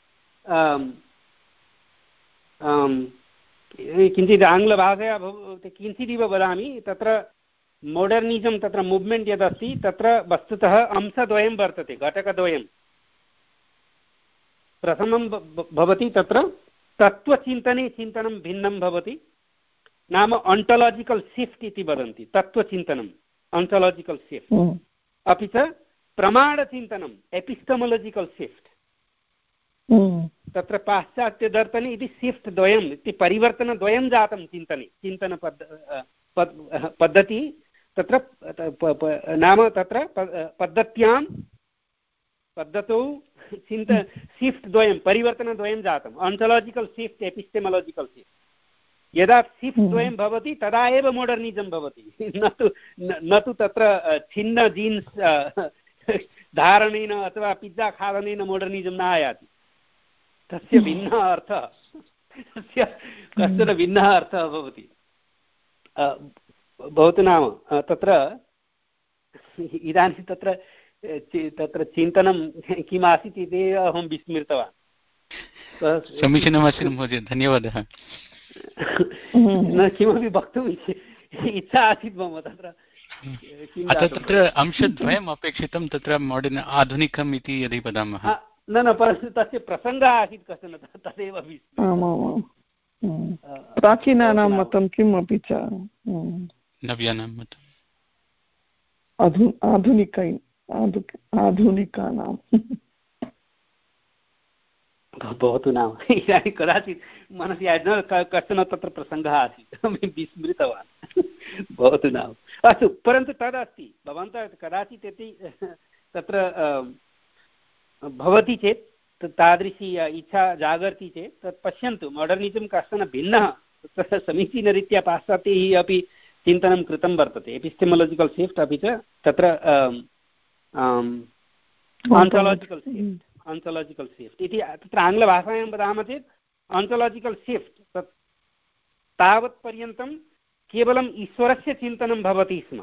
किञ्चित् आङ्ग्लभाषया किञ्चिदिव वदामि, तत्र मोडर्निजं तत्र मूव्मेण्ट् यदस्ति तत्र वस्तुतः अंशद्वयं वर्तते, घटकद्वयं। प्रथमं भवति तत्र तत्त्वचिन्तने चिन्तनं भिन्नं भवति, नाम ऑन्टोलॉजिकल शिफ्ट इति वदन्ति, तत्त्वचिन्तनम् ऑन्टोलॉजिकल शिफ्ट। अपि च प्रमाणचिन्तनम् एपिस्टेमोलॉजिकल शिफ्ट। तत्र पाश्चात्यदर्शने इति शिफ्ट द्वयम् इति परिवर्तनद्वयं जातं चिन्तने, चिन्तनपद् पद्धति तत्र नाम तत्र पद्धत्यां पद्धतौ चिन्त शिफ्ट् द्वयं परिवर्तनद्वयं जातम् आन्टोलाजिकल् शिफ्ट् एपिस्टेमोलाजिकल् शिफ्ट् यदा शिफ्ट् द्वयं भवति तदा एव मोडर्निजं भवति न तु न तु तत्र छिन्न जीन्स् धारणेन अथवा पिज्जा खादनेन मोडर्निजं न आयाति तस्य भिन्नः अर्थः तस्य कश्चन भिन्नः अर्थः भवति भवतु नाम तत्र इदानीं तत्र तत्र चिन्तनं किम् आसीत् इति अहं विस्मृतवान् समीचीनमस्ति महोदय धन्यवादः न किमपि वक्तुम् इच्छा आसीत् मम तत्र अतः तत्र अंशद्वयम् अपेक्षितं तत्र माडर्न् आधुनिकम् इति यदि वदामः न न परन्तु तस्य प्रसङ्गः आसीत् कश्चन तदेव प्राचीनानां मतं किम् अपि च नव्यानां मतम् आधु आधुनिकै आधुनिकानां भवतु नाम इदानीं कदाचित् मनसि न कश्चन तत्र प्रसङ्गः आसीत् विस्मृतवान् भवतु नाम अस्तु परन्तु तदस्ति भवन्तः कदाचित् यदि तत्र भवति चेत् तादृशी इच्छा जागर्ति चेत् तत् पश्यन्तु मोडर्निजं कश्चन भिन्नः तत्र समीचीनरीत्या पाश्चात्यैः अपि चिन्तनं कृतं वर्तते एपिस्टेमोलजिकल् शिफ्ट् अपि च तत्र आन्टोलाजिकल् शिफ्ट् आन्टोलाजिकल् शिफ्ट् इति तत्र आङ्ग्लभाषायां वदामः चेत् आन्टोलाजिकल् शिफ्ट् तत् तावत्पर्यन्तं केवलम् ईश्वरस्य चिन्तनं भवति स्म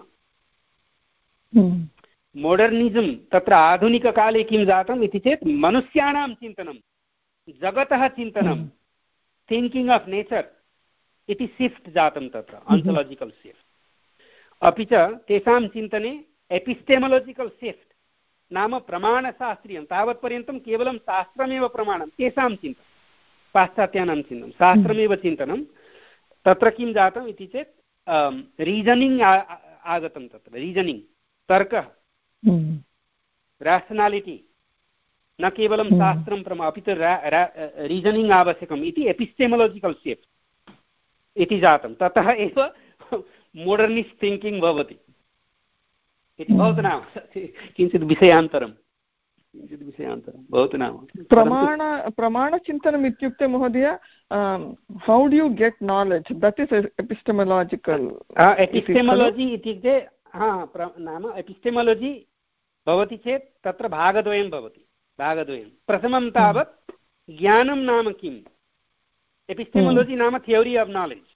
मोडर्निजं तत्र आधुनिककाले किं जातम् इति चेत् मनुष्याणां चिन्तनं जगतः चिन्तनं थिङ्किङ्ग् आफ् नेचर् इति शिफ्ट् जातं तत्र आन्टोलाजिकल् शिफ्ट् अपि च तेषां चिन्तने एपिस्टेमोलजिकल् शिफ्ट् नाम प्रमाणशास्त्रीयं तावत्पर्यन्तं केवलं शास्त्रमेव प्रमाणं तेषां चिन्तनं पाश्चात्यानां चिन्तनं शास्त्रमेव चिन्तनं तत्र किं जातम् इति चेत् रीजनिङ्ग् आगतं तत्र रीजनिङ्ग् तर्कः राशनालिटि न केवलं शास्त्रं प्रमा अपि तु रीजनिङ्ग् आवश्यकम् इति एपिस्टेमोलजिकल् शिफ्ट् इति जातं ततः एव मोडर्निस्ट् थिङ्किङ्ग् भवति इति भवतु नाम किञ्चित् विषयान्तरं किञ्चित् विषयान्तरं भवतु नाम प्रमाण प्रमाणचिन्तनम् इत्युक्ते महोदय how do you get knowledge that is epistemological epistemology इत्युक्ते हा नाम एपिस्टेमोलजि भवति चेत् तत्र भागद्वयं भवति भागद्वयं प्रथमं तावत् ज्ञानं नाम किम् एपिस्टेमोलजि नाम थियोरी आफ् नालेज्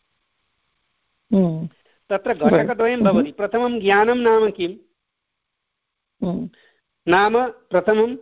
तत्र घटकद्वयं भवति प्रथमं ज्ञानं नाम किम् नाम प्रथमं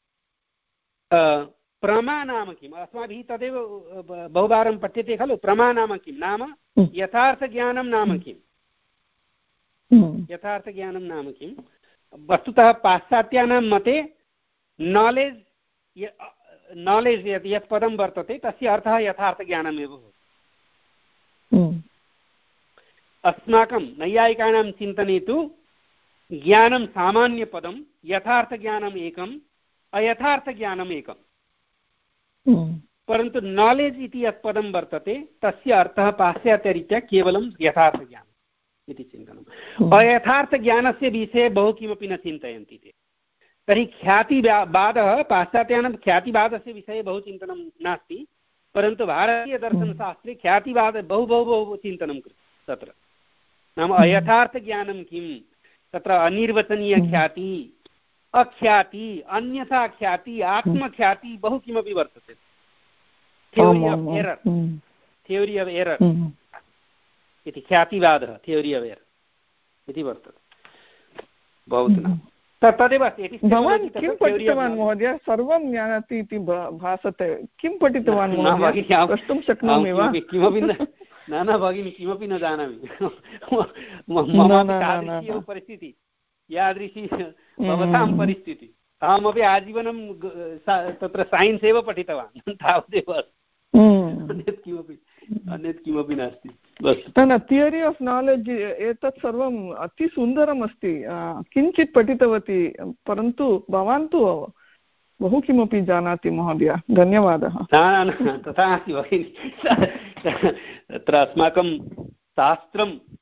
प्रमा नाम किम् अस्माभिः तदेव बहुवारं पठ्यते खलु प्रमा नाम किं नाम यथार्थज्ञानं नाम किम् यथार्थज्ञानं नाम किं वस्तुतः पाश्चात्यानां मते नालेज् नालेज् यत् यत् पदं वर्तते तस्य अर्थः यथार्थज्ञानमेव भवति अस्माकं नैयायिकानां चिन्तने तु ज्ञानं सामान्यपदं यथार्थज्ञानम् एकम् अयथार्थज्ञानम् एकम् परन्तु नालेज् इति यत् पदं वर्तते तस्य अर्थः पाश्चात्यरीत्या केवलं यथार्थज्ञानम् इति चिन्तनम् अयथार्थज्ञानस्य विषये बहु किमपि न चिन्तयन्ति ते तर्हि ख्यातिवादः पाश्चात्यानां ख्यातिवादस्य विषये बहु चिन्तनं नास्ति परन्तु भारतीयदर्शनशास्त्रे ख्यातिवाद बहु बहु बहु चिन्तनं कृतं तत्र नाम अयथार्थज्ञानं किं तत्र अनिर्वचनीयख्याति अख्याति अन्यथा ख्याति आत्मख्याति बहु किमपि वर्तते theory of error theory of error इति ख्यातिवादः थियोरी आफ् एरर् इति वर्तते भवतु न तदेव अस्ति भवान् किं पठितवान् महोदय सर्वं जानाति इति भासते किं पठितवान् द्रष्टुं शक्नोमि वा किमपि न न भगिनि किमपि न जानामि मम तादृशी परिस्थितिः यादृशी भवतां परिस्थितिः अहमपि आजीवनं तत्र सैन्स् एव पठितवान् तावदेव अन्यत् किमपि अन्यत् किमपि नास्ति न थियरी आफ् नालेज् एतत् सर्वम् अतिसुन्दरम् अस्ति किञ्चित् पठितवती परन्तु भवान् तु बहु किमपि जानाति महोदय धन्यवादः तथा नास्ति भगिनि तत्र अस्माकं शास्त्रं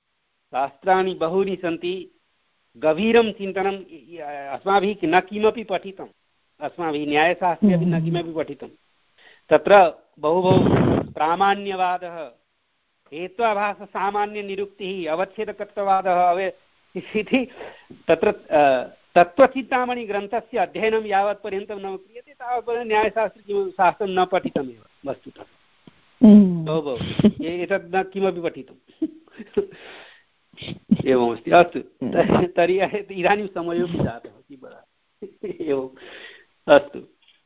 शास्त्राणि बहूनि सन्ति, गभीरं चिन्तनम् अस्माभिः न किमपि पठितम्, अस्माभिः न्यायशास्त्रे अपि न किमपि पठितं। तत्र बहु बहु प्रामाण्यवादः, हेत्वाभाससामान्यनिरुक्तिः, अवच्छेदकत्ववादः अवे इति तत्र तत्त्वचिन्तामणिग्रन्थस्य अध्ययनं यावत्पर्यन्तं न क्रियते तावत्पर्यन्तं न्यायशास्त्रे किं शास्त्रं न पठितमेव वस्तुतः। बहु बहु एतत् न किमपि पठितम् एवमस्ति। अस्तु, तर्हि इदानीं समयोपि जातः किं वदामि। एवम्, अस्तु,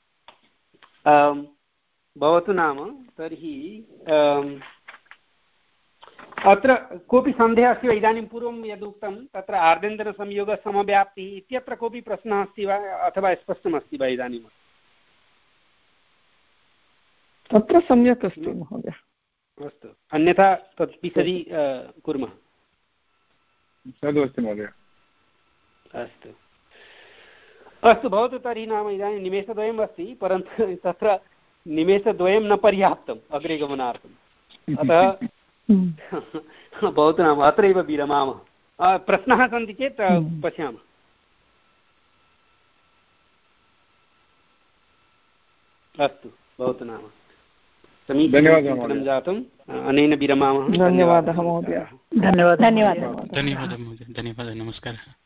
भवतु नाम। तर्हि अत्र कोऽपि सन्देहः अस्ति वा? इदानीं पूर्वं यदुक्तं तत्र आर्देन्दरसंयोगसमव्याप्तिः इत्यत्र कोऽपि प्रश्नः अस्ति वा, अथवा स्पष्टमस्ति वा इदानीम्? तत्र सम्यक् अस्ति महोदय। अस्तु, अन्यथा तत् विशदी कुर्मः। तदस्ति महोदय। अस्तु अस्तु, भवतु। तर्हि नाम इदानीं निमेषद्वयम् अस्ति, परन्तु तत्र निमेषद्वयं न पर्याप्तम् अग्रे गमनार्थम्। अतः भवतु नाम अत्रैव विरमामः। प्रश्नाः सन्ति चेत् पश्यामः। अस्तु, भवतु नाम। समीचीनं जातम्। अनेन विरमामः। धन्यवादः महोदय। धन्यवादः धन्यवादः महोदय। धन्यवादः, नमस्कारः।